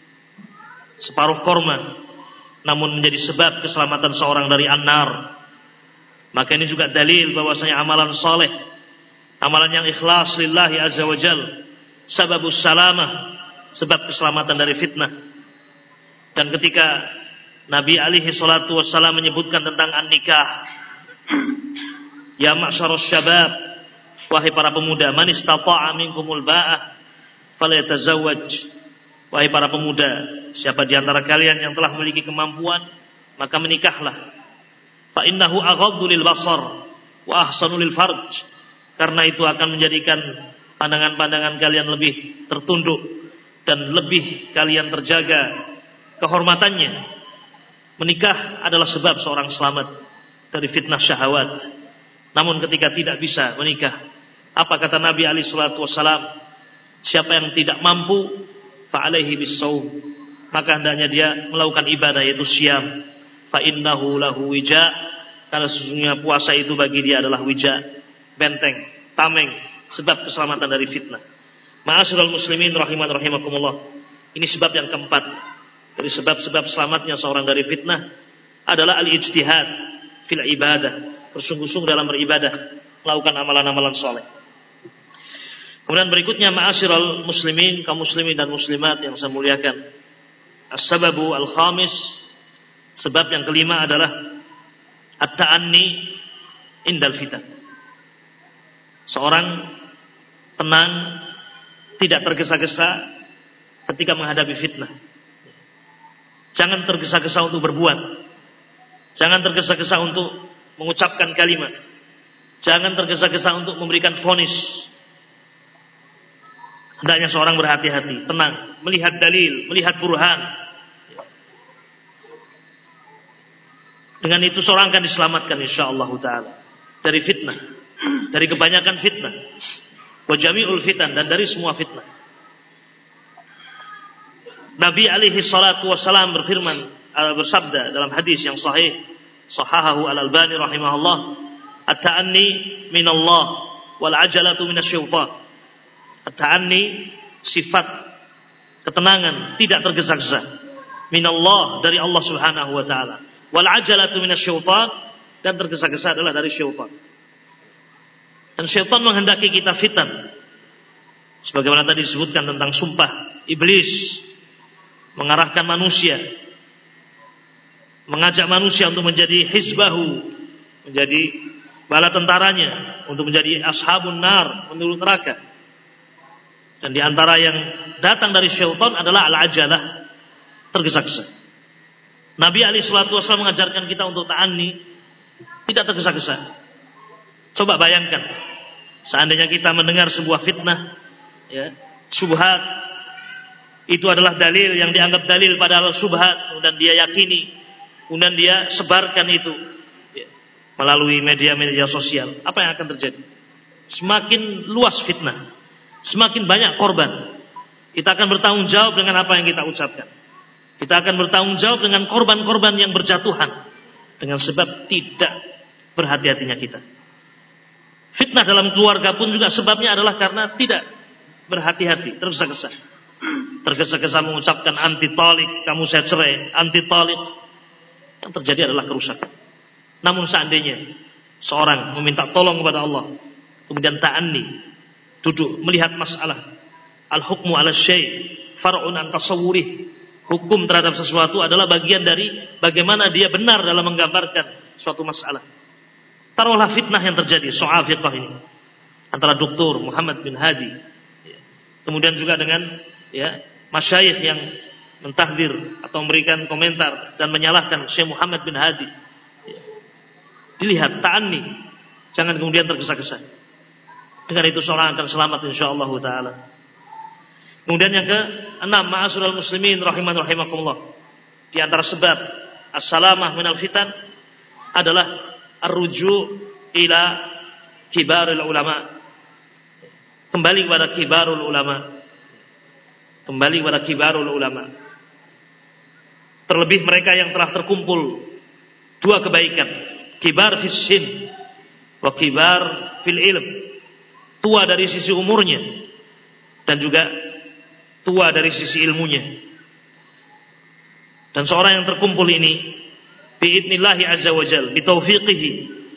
B: separuh korma, namun menjadi sebab keselamatan seorang dari an-nar. Maka ini juga dalil bahwasanya amalan saleh, amalan yang ikhlas lillahi azza wa jalla, sababus salamah, sebab keselamatan dari fitnah. Dan ketika Nabi alaihi salatu wassalam menyebutkan tentang an-nikah, ya ma'syarus syabab, wahai para pemuda, man istata'a minkumul ba'ah falyatazawwaj. Wahai para pemuda, siapa di antara kalian yang telah memiliki kemampuan, maka menikahlah. Fa innahu aghaddu lil basar wa ahsanu lil farj. Karena itu akan menjadikan pandangan-pandangan kalian lebih tertunduk dan lebih kalian terjaga kehormatannya. Menikah adalah sebab seorang selamat dari fitnah syahwat. Namun ketika tidak bisa menikah, apa kata Nabi alaihi salatu wassalam? Siapa yang tidak mampu, fa alaihi bis-shaum, maka hendaknya dia melakukan ibadah, yaitu syam. Fa innahu lahu wija, karena sesungguhnya puasa itu bagi dia adalah wija, benteng, tameng, sebab keselamatan dari fitnah. Ma'asyiral muslimin rahiman rahimakumullah. Ini sebab yang keempat dari sebab-sebab selamatnya seorang dari fitnah adalah al-ijtihad fil ibadah, bersungguh-sungguh dalam beribadah, melakukan amalan-amalan soleh. Kemudian berikutnya, ma'asyiral muslimin, kaum muslimin dan muslimat yang saya muliakan, as-sababu al-khamis, sebab yang kelima adalah at-ta'anni indal fitan. Seorang tenang, tidak tergesa-gesa ketika menghadapi fitnah. Jangan tergesa-gesa untuk berbuat. Jangan tergesa-gesa untuk mengucapkan kalimat. Jangan tergesa-gesa untuk memberikan vonis. Hendaknya seorang berhati-hati, tenang, melihat dalil, melihat burhan. Dengan itu seorang akan diselamatkan insyaallah taala dari fitnah, dari kebanyakan fitnah, wa jami'ul fitan, dan dari semua fitnah. Nabi alaihi salatu wassalam berfirman, bersabda dalam hadis yang sahih, sahahahu al-Albani rahimahullah, at-ta'anni minallah wal ajalatu minasyaitan. At-ta'anni sifat ketenangan, tidak tergesa-gesa. Minallah, dari Allah Subhanahu wa taala. Wal ajalatu minasyaitan, dan tergesa-gesa adalah dari syaitan. Dan syaitan menghendaki kita fitan. Sebagaimana tadi disebutkan tentang sumpah iblis mengarahkan manusia, mengajak manusia untuk menjadi hizbahu, menjadi bala tentaranya, untuk menjadi ashabun nar, penduduk neraka. Dan di antara yang datang dari syaitan adalah al-ajalah, tergesa-gesa. Nabi alaihi salatu wasallam mengajarkan kita untuk ta'anni, tidak tergesa-gesa. Coba bayangkan, seandainya kita mendengar sebuah fitnah, ya, syubhat, itu adalah dalil yang dianggap dalil padahal syubhat, dan dia yakini, kemudian dia sebarkan itu ya, melalui media-media sosial. Apa yang akan terjadi? Semakin luas fitnah, semakin banyak korban. Kita akan bertanggung jawab dengan apa yang kita ucapkan. Kita akan bertanggung jawab dengan korban-korban yang berjatuhan dengan sebab tidak berhati-hatinya kita. Fitnah dalam keluarga pun juga sebabnya adalah karena tidak berhati-hati, tergesa-gesa. Tergesa-gesa mengucapkan anti talik, kamu saya cerai, anti talik. Yang terjadi adalah kerusakan. Namun seandainya seorang meminta tolong kepada Allah, kemudian ta'anni, duduk melihat masalah, al-hukmu ala syai' far'un an tasawwurih. Hukum terhadap sesuatu adalah bagian dari bagaimana dia benar dalam menggambarkan suatu masalah. Taruhlah fitnah yang terjadi soal fiqh ini antara Doktor Muhammad bin Hadi, kemudian juga dengan ya masyayikh yang mentahdir atau memberikan komentar dan menyalahkan Syekh Muhammad bin Hadi. Dilihat ta'anni, jangan kemudian tergesa-gesa. Dengan itu seorang akan selamat insyaallah taala. Kemudian yang keenam, ma'asyiral muslimin rahiman rahimakumullah. Di antara sebab as-salamah minal fitan adalah ar-ruju' ila kibarul ulama. Kembali kepada kibarul ulama. Kembali kepada kibarul ulama. Terlebih mereka yang telah terkumpul dua kebaikan, kibar fis sin wa kibar fil ilm. Tua dari sisi umurnya dan juga tua dari sisi ilmunya. Dan seorang yang terkumpul ini biidnillahi azza wa jalla, bitaufiqihi,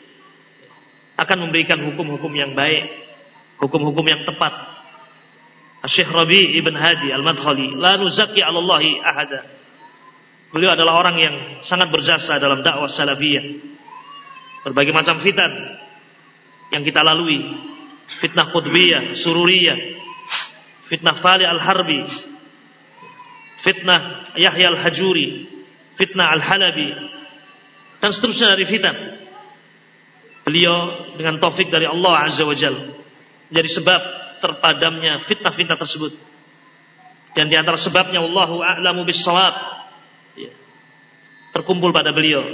B: akan memberikan hukum-hukum yang baik, hukum-hukum yang tepat. Syekh Rabi' ibn Hadi al-Madkhali, la nuzakki 'ala Allahi ahada. Beliau adalah orang yang sangat berjasa dalam dakwah salafiyah. Berbagai macam fitan yang kita lalui, fitnah qutbiyah, sururiyah, fitnah Fali al-Harbi, fitnah Yahya al-Hajuri, fitnah al-Halabi, dan seterusnya dari fitan. Beliau dengan taufik dari Allah Azza wa Jalla menjadi sebab terpadamnya fitnah-fitnah tersebut. Dan di antara sebabnya Allahu a'lamu bis-shawab, ya, terkumpul pada beliau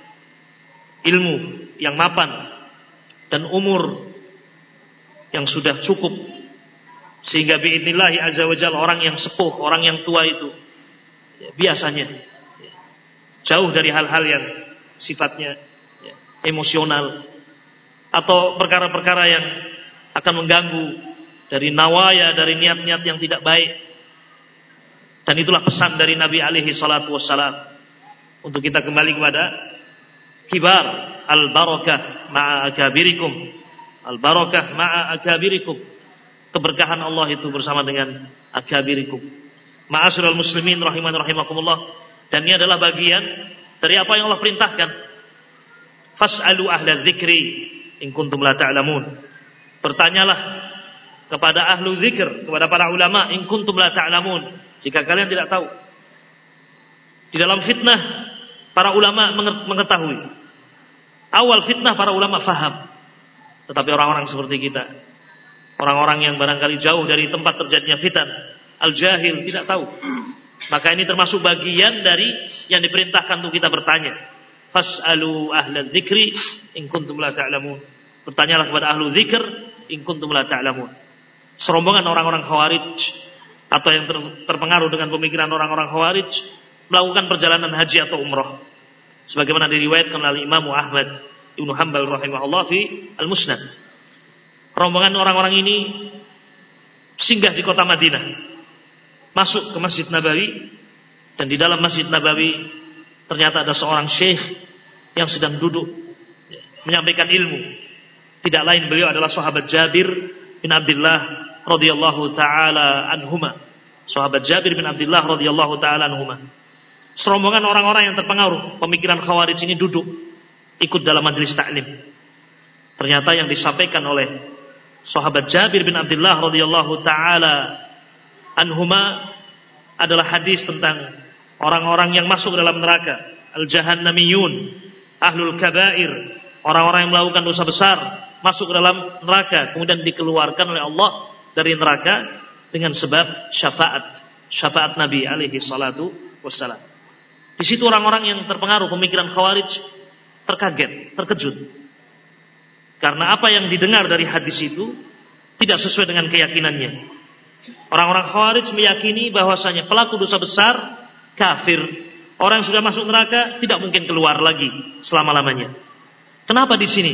B: ilmu yang mapan dan umur yang sudah cukup, sehingga biidnillahi azza wa jalla orang yang sepuh, orang yang tua itu ya, biasanya ya, jauh dari hal-hal yang sifatnya ya, emosional atau perkara-perkara yang akan mengganggu, dari nawaya, dari niat-niat yang tidak baik. Dan itulah pesan dari Nabi alaihi salatu wassalam untuk kita kembali kepada kibar, al-barakah ma'a akabirikum, al-barakah ma'a akabirikum. Keberkahan Allah itu bersama dengan akabirikum. Ma'asyiral muslimin rahiman rahimakumullah. Dan ini adalah bagian dari apa yang Allah perintahkan. Fas'alu ahla dzikri in kuntum la ta'lamun. Bertanyalah kepada ahlu dzikr, kepada para ulama, in kuntum la ta'lamun, jika kalian tidak tahu. Di dalam fitnah para ulama mengetahui. Awal fitnah para ulama faham. Tetapi orang-orang seperti kita, orang-orang yang barangkali jauh dari tempat terjadinya fitan, al-jahil, tidak tahu. Maka ini termasuk bagian dari yang diperintahkan untuk kita bertanya. Fas'alu ahla dzikri in kuntum la ta'lamun. Bertanyalah kepada ahlu dzikr in kuntum la ta'lamun. Serombongan orang-orang Khawarij atau yang terpengaruh dengan pemikiran orang-orang Khawarij melakukan perjalanan haji atau umrah. Sebagaimana diriwayatkan oleh Imam Ahmad Ibnu Hanbal rahimahullah fi Al-Musnad. Rombongan orang-orang ini singgah di kota Madinah, masuk ke Masjid Nabawi, dan di dalam Masjid Nabawi ternyata ada seorang syekh yang sedang duduk menyampaikan ilmu. Tidak lain beliau adalah sahabat Jabir bin Abdullah radhiyallahu taala anhuma. Sahabat Jabir bin Abdullah radhiyallahu taala anhuma. Serombongan orang-orang yang terpengaruh pemikiran Khawarij ini duduk ikut dalam majelis taklim. Ternyata yang disampaikan oleh sahabat Jabir bin Abdullah radhiyallahu taala anhuma adalah hadis tentang orang-orang yang masuk dalam neraka, al-jahannamiyun, ahlul kabair, orang-orang yang melakukan dosa besar masuk ke dalam neraka, kemudian dikeluarkan oleh Allah dari neraka dengan sebab syafaat, syafaat Nabi alaihi salatu wassalam. Di situ orang-orang yang terpengaruh pemikiran Khawarij terkaget, terkejut. Karena apa yang didengar dari hadis itu tidak sesuai dengan keyakinannya. Orang-orang Khawarij meyakini bahwasanya pelaku dosa besar kafir, orang yang sudah masuk neraka tidak mungkin keluar lagi selama-lamanya. Kenapa di sini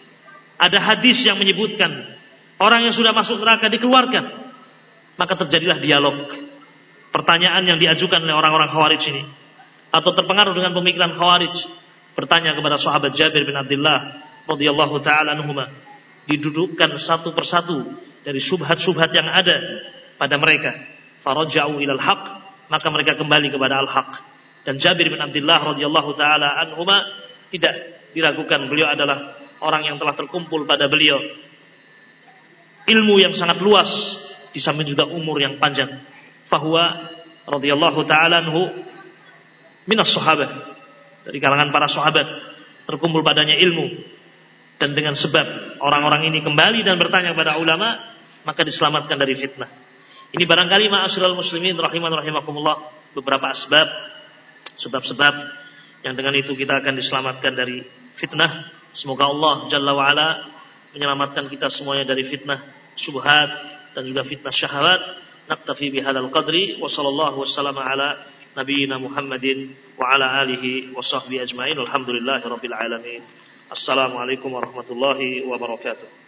B: ada hadis yang menyebutkan orang yang sudah masuk neraka dikeluarkan? Maka terjadilah dialog. Pertanyaan yang diajukan oleh orang-orang Khawarij ini atau terpengaruh dengan pemikiran Khawarij bertanya kepada sahabat Jabir bin Abdullah radhiyallahu taala anhuma, didudukkan satu persatu dari subhat-subhat yang ada pada mereka. Faraja'u ilal haq, maka mereka kembali kepada al-haq. Dan Jabir bin Abdullah radhiyallahu taala anhuma tidak diragukan, beliau adalah orang yang telah terkumpul pada beliau ilmu yang sangat luas, di samping juga umur yang panjang. Fahuwa radhiyallahu taala anhu minas sahabat, dari kalangan para sahabat, terkumpul padanya ilmu. Dan dengan sebab orang-orang ini kembali dan bertanya kepada ulama, maka diselamatkan dari fitnah. Ini barangkali ma'asyiral muslimin rahiman rahimakumullah, beberapa asbab, sebab-sebab yang dengan itu kita akan diselamatkan dari fitnah. Semoga Allah Jalla wa'ala menyelamatkan kita semuanya dari fitnah syubhat dan juga fitnah syahwat. Naktafi bihadzal qadri wa sallallahu wasallama ala nabiyyina Muhammadin wa ala alihi wa sahbihi ajmain. Alhamdulillahirabbil alamin. Assalamualaikum warahmatullahi wabarakatuh.